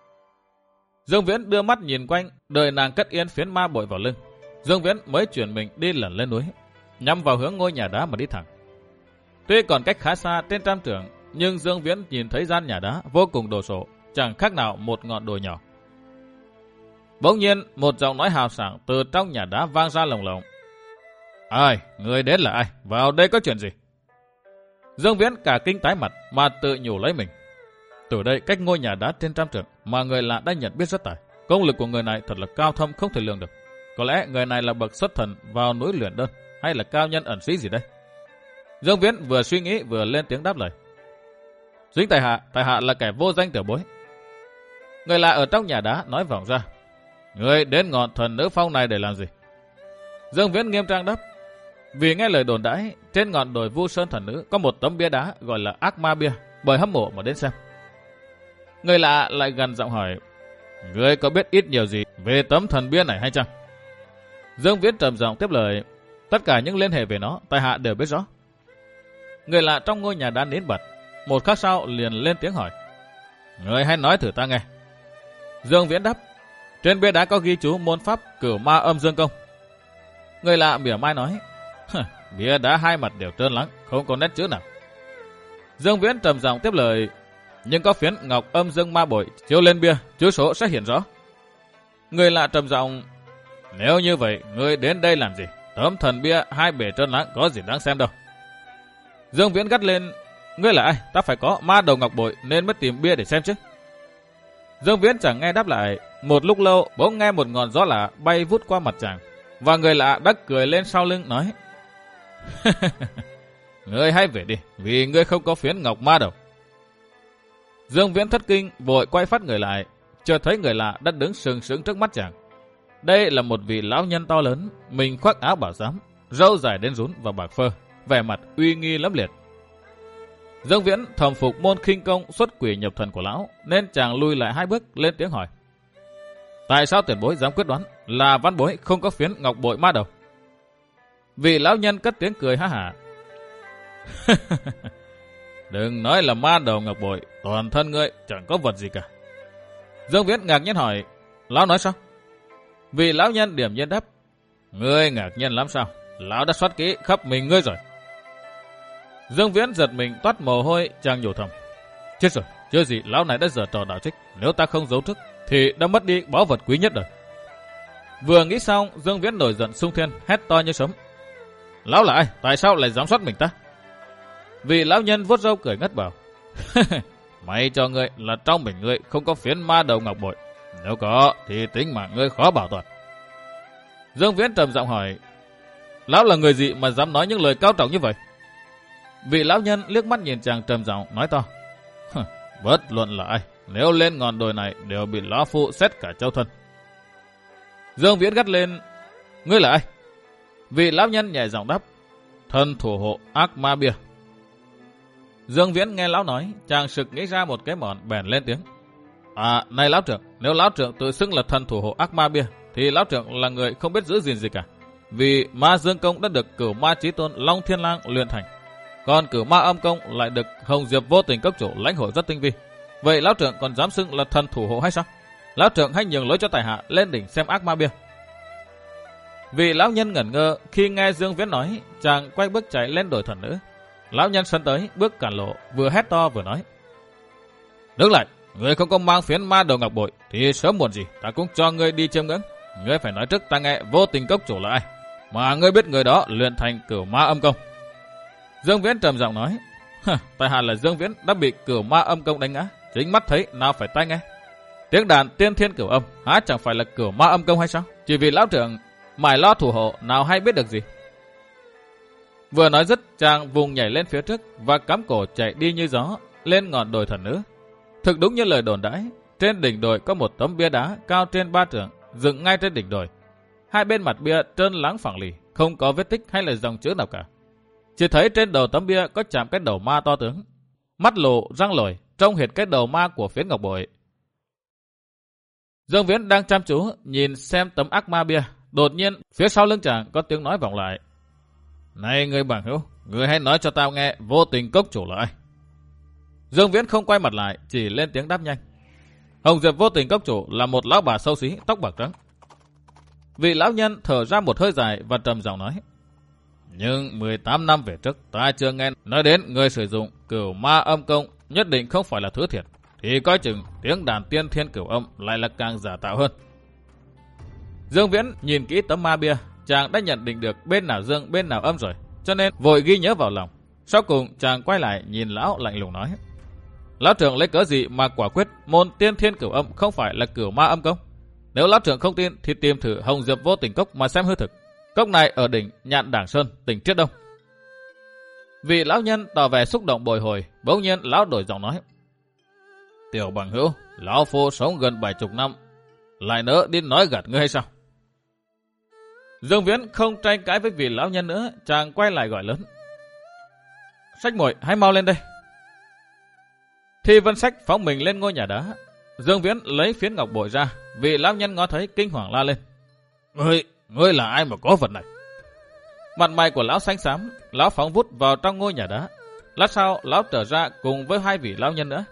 Dương Viễn đưa mắt nhìn quanh, đợi nàng cất yên phiến ma bội vào lưng. Dương Viễn mới chuyển mình đi lần lên núi, nhắm vào hướng ngôi nhà đá mà đi thẳng. Tuy còn cách khá xa trên trăm trượng, nhưng Dương Viễn nhìn thấy gian nhà đá vô cùng đồ sộ, chẳng khác nào một ngọn đồi nhỏ. Bỗng nhiên, một giọng nói hào sảng từ trong nhà đá vang ra lồng lộng. Ai, người đến là ai? Vào đây có chuyện gì? Dương Viễn cả kinh tái mặt mà tự nhủ lấy mình. Từ đây cách ngôi nhà đá trên trăm trượng mà người lạ đã nhận biết rất tài. Công lực của người này thật là cao thâm không thể lường được. Có lẽ người này là bậc xuất thần vào núi luyện đơn, hay là cao nhân ẩn sĩ gì đây? Dương Viễn vừa suy nghĩ vừa lên tiếng đáp lời. Dính tại hạ, tại hạ là kẻ vô danh tiểu bối. Người lạ ở trong nhà đá nói vọng ra. Người đến ngọn Thần Nữ Phong này để làm gì? Dương Viễn nghiêm trang đáp. Vì nghe lời đồn đãi, trên ngọn đồi Vu Sơn Thần Nữ có một tấm bia đá gọi là Ác Ma Bia, bởi hâm mộ mà đến xem. Người lạ lại gần giọng hỏi. Người có biết ít nhiều gì về tấm thần bia này hay chăng? Dương Viễn trầm giọng tiếp lời. Tất cả những liên hệ về nó, tại hạ đều biết rõ. Người lạ trong ngôi nhà đá nín bật, một khắc sau liền lên tiếng hỏi. Người hãy nói thử ta nghe. Dương Viễn đáp. Trên bia đá có ghi chú môn pháp Cửu Ma Âm Dương Công. Người lạ mỉa mai nói. bia đá hai mặt đều trơn lắng, không có nét chữ nào. Dương Viễn trầm giọng tiếp lời, nhưng có phiến ngọc âm dương ma bội chiếu lên bia, chữ số sẽ hiện rõ. Người lạ trầm giọng, nếu như vậy, ngươi đến đây làm gì? Tấm thần bia hai bề trơn lắng có gì đáng xem đâu. Dương Viễn gắt lên, ngươi là ai? Ta phải có ma đầu ngọc bội nên mới tìm bia để xem chứ. Dương Viễn chẳng nghe đáp lại. Một lúc lâu bỗng nghe một ngọn gió lạ bay vút qua mặt chàng, và người lạ đã cười lên sau lưng nói, ngươi hãy về đi, vì ngươi không có phiến ngọc ma đầu. Dương Viễn thất kinh, vội quay phát người lại, chợt thấy người lạ đã đứng sừng sững trước mắt chàng. Đây là một vị lão nhân to lớn, mình khoác áo bảo giám, râu dài đến rún và bạc phơ, vẻ mặt uy nghi lẫm liệt. Dương Viễn thầm phục môn khinh công xuất quỷ nhập thần của lão, nên chàng lui lại hai bước lên tiếng hỏi, tại sao tiền bối dám quyết đoán là văn bối không có phiến ngọc bội ma đầu? Vị lão nhân cất tiếng cười ha hả. Đừng nói là ma đầu ngọc bội, toàn thân ngươi chẳng có vật gì cả. Dương Viễn ngạc nhiên hỏi, lão nói sao? Vị lão nhân điểm nhiên đáp, ngươi ngạc nhiên lắm sao? Lão đã soát kỹ khắp mình ngươi rồi. Dương Viễn giật mình toát mồ hôi, chàng nhủ thầm, chết rồi, chưa gì lão này đã giở trò đạo trích, nếu ta không giấu trước thì đã mất đi báu vật quý nhất rồi. Vừa nghĩ xong, Dương Viễn nổi giận xung thiên, hét to như sấm, lão là ai? Tại sao lại dám soát mình ta? Vị lão nhân vuốt râu cười ngất bảo, may cho ngươi là trong mình ngươi không có phiến ma đầu ngọc bội, nếu có thì tính mạng ngươi khó bảo toàn. Dương Viễn trầm giọng hỏi, lão là người gì mà dám nói những lời cao trọng như vậy? Vị lão nhân liếc mắt nhìn chàng trầm giọng nói to, bất luận là ai, nếu lên ngọn đồi này đều bị lão phu xét cả châu thân. Dương Viễn gắt lên, ngươi là ai? Vị lão nhân nhẹ giọng đáp, thân thủ hộ ác ma bia. Dương Viễn nghe lão nói, chàng sực nghĩ ra một cái mọn, bèn lên tiếng, à này lão trưởng, nếu lão trưởng tự xưng là thần thủ hộ ác ma bia thì lão trưởng là người không biết giữ gìn gì cả, vì ma dương công đã được cửu ma chí tôn Long Thiên Lang luyện thành, còn cửu ma âm công lại được Hồng Diệp Vô Tình cốc chủ lãnh hội rất tinh vi. Vậy lão trưởng còn dám xưng là thần thủ hộ hay sao? Lão trưởng hãy nhường lối cho tài hạ lên đỉnh xem ác ma bia. Vị lão nhân ngẩn ngơ khi nghe Dương Viễn nói, chàng quay bước chạy lên đồi thần nữ. Lão nhân sân tới, bước cản lộ, vừa hét to vừa nói, đứng lại, người không có mang phiến ma đầu ngọc bội thì sớm muộn gì ta cũng cho ngươi đi chiêm ngưỡng. Ngươi phải nói trước ta nghe Vô Tình cốc chủ là ai, mà ngươi biết người đó luyện thành cửu ma âm công. Dương Viễn trầm giọng nói, tại hạ là Dương Viễn đã bị cửu ma âm công đánh ngã, chính mắt thấy nào phải tai nghe. Tiếng đàn tiên thiên cửu âm há chẳng phải là cửu ma âm công hay sao? Chỉ vì lão trưởng mải lo thủ hộ nào hay biết được gì. Vừa nói dứt, chàng vùng nhảy lên phía trước và cắm cổ chạy đi như gió lên ngọn đồi thần nữ. Thực đúng như lời đồn đãi, trên đỉnh đồi có một tấm bia đá cao trên ba trượng dựng ngay trên đỉnh đồi. Hai bên mặt bia trơn láng phẳng lì, không có vết tích hay là dòng chữ nào cả. Chỉ thấy trên đầu tấm bia có chạm cái đầu ma to tướng, mắt lộ răng lồi, trông hệt cái đầu ma của phiến ngọc bội. Dương Viễn đang chăm chú nhìn xem tấm ác ma bia, đột nhiên phía sau lưng chàng có tiếng nói vọng lại, này người bằng hữu, người hãy nói cho tao nghe Vô Tình cốc chủ là ai? Dương Viễn không quay mặt lại, chỉ lên tiếng đáp nhanh, Hồng Diệp Vô Tình cốc chủ là một lão bà xấu xí, tóc bạc trắng. Vị lão nhân thở ra một hơi dài và trầm giọng nói, nhưng mười tám năm về trước ta chưa nghe nói đến người sử dụng cửu ma âm công nhất định không phải là thứ thiệt, thì coi chừng tiếng đàn tiên thiên cửu âm lại là càng giả tạo hơn. Dương Viễn nhìn kỹ tấm ma bia, chàng đã nhận định được bên nào dương bên nào âm rồi, cho nên vội ghi nhớ vào lòng. Sau cùng chàng quay lại nhìn lão lạnh lùng nói, lão trưởng lấy cớ gì mà quả quyết môn tiên thiên cửu âm không phải là cửu ma âm công? Nếu lão trưởng không tin thì tìm thử Hồng Diệp Vô Tình cốc mà xem hư thực. Cốc này ở đỉnh Nhạn Đảng Sơn, tỉnh Triết Đông. Vị lão nhân tỏ vẻ xúc động bồi hồi, bỗng nhiên lão đổi giọng nói, tiểu bằng hữu, lão phu sống gần bảy chục năm, lại nỡ đi nói gạt ngươi hay sao? Dương Viễn không tranh cãi với vị lão nhân nữa, chàng quay lại gọi lớn, Sách Muội hãy mau lên đây. Thi Vân Sách phóng mình lên ngôi nhà đá. Dương Viễn lấy phiến ngọc bội ra, vị lão nhân ngó thấy kinh hoàng la lên, Ngươi, ngươi là ai mà có vật này? Mặt mày của lão xanh xám, lão phóng vút vào trong ngôi nhà đá. Lát sau lão trở ra cùng với hai vị lão nhân nữa.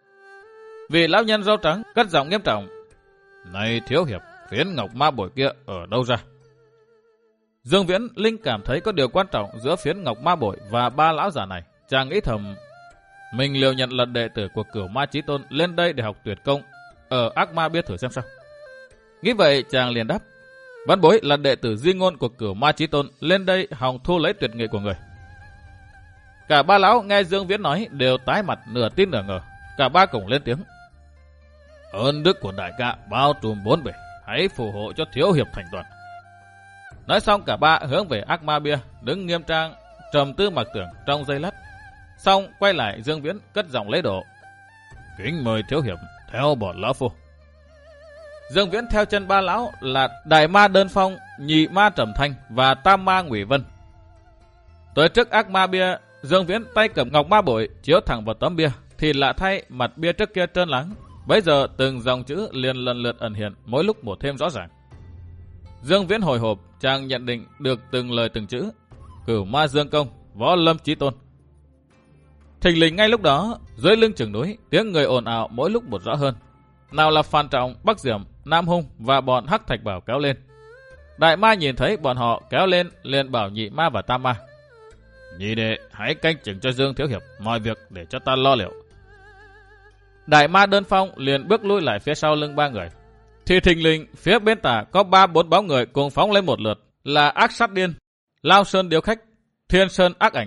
Vị lão nhân râu trắng cất giọng nghiêm trọng, này thiếu hiệp, phiến ngọc ma bội kia ở đâu ra? Dương Viễn linh cảm thấy có điều quan trọng giữa phiến ngọc ma bội và ba lão già này. Chàng nghĩ thầm, mình liều nhận là đệ tử của Cửu Ma Chí Tôn lên đây để học tuyệt công ở Ác Ma Bia thử xem sao. Nghĩ vậy chàng liền đáp, văn bối là đệ tử di ngôn của Cửu Ma Chí Tôn lên đây hòng thu lấy tuyệt nghệ của người. Cả ba lão nghe Dương Viễn nói đều tái mặt nửa tin nửa ngờ. Cả ba cùng lên tiếng, ơn đức của đại ca bao trùm bốn bề, hãy phù hộ cho thiếu hiệp thành toàn. Nói xong cả ba hướng về Ác Ma Bia, đứng nghiêm trang trầm tư mặc tưởng trong giây lát. Xong quay lại Dương Viễn cất giọng lấy độ, kính mời thiếu hiệp theo bọn lão phu. Dương Viễn theo chân ba lão là Đại Ma Đơn Phong, Nhị Ma Trầm Thanh và Tam Ma Ngụy Vân. Tới trước Ác Ma Bia, Dương Viễn tay cầm ngọc ma bội chiếu thẳng vào tấm bia, thì lạ thay mặt bia trước kia trơn láng, bấy giờ từng dòng chữ liền lần lượt ẩn hiện, mỗi lúc một thêm rõ ràng. Dương Viễn hồi hộp, chàng nhận định được từng lời từng chữ, Cửu Ma Dương Công, Võ Lâm Chí Tôn. Thình lình ngay lúc đó, dưới lưng chừng núi, tiếng người ồn ào mỗi lúc một rõ hơn. Nào là Phan Trọng, Bắc Diệm, Nam Hung và bọn Hắc Thạch Bảo kéo lên. Đại Ma nhìn thấy bọn họ kéo lên, liền bảo Nhị Ma và Tam Ma, nhị đệ hãy canh chừng cho Dương thiếu hiệp, mọi việc để cho ta lo liệu. Đại Ma Đơn Phong liền bước lui lại phía sau lưng ba người. Thì thình lình phía bên tả có ba bốn bóng người cùng phóng lên một lượt, là Ác Sát Điên, Lao Sơn Điêu Khách, Thiên Sơn Ác Ảnh.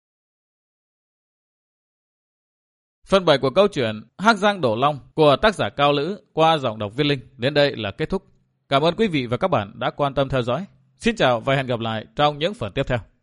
Phần bảy của câu chuyện Hắc Giang Đổ Long của tác giả Cao Lữ qua giọng đọc Viết Linh đến đây là kết thúc. Cảm ơn quý vị và các bạn đã quan tâm theo dõi. Xin chào và hẹn gặp lại trong những phần tiếp theo.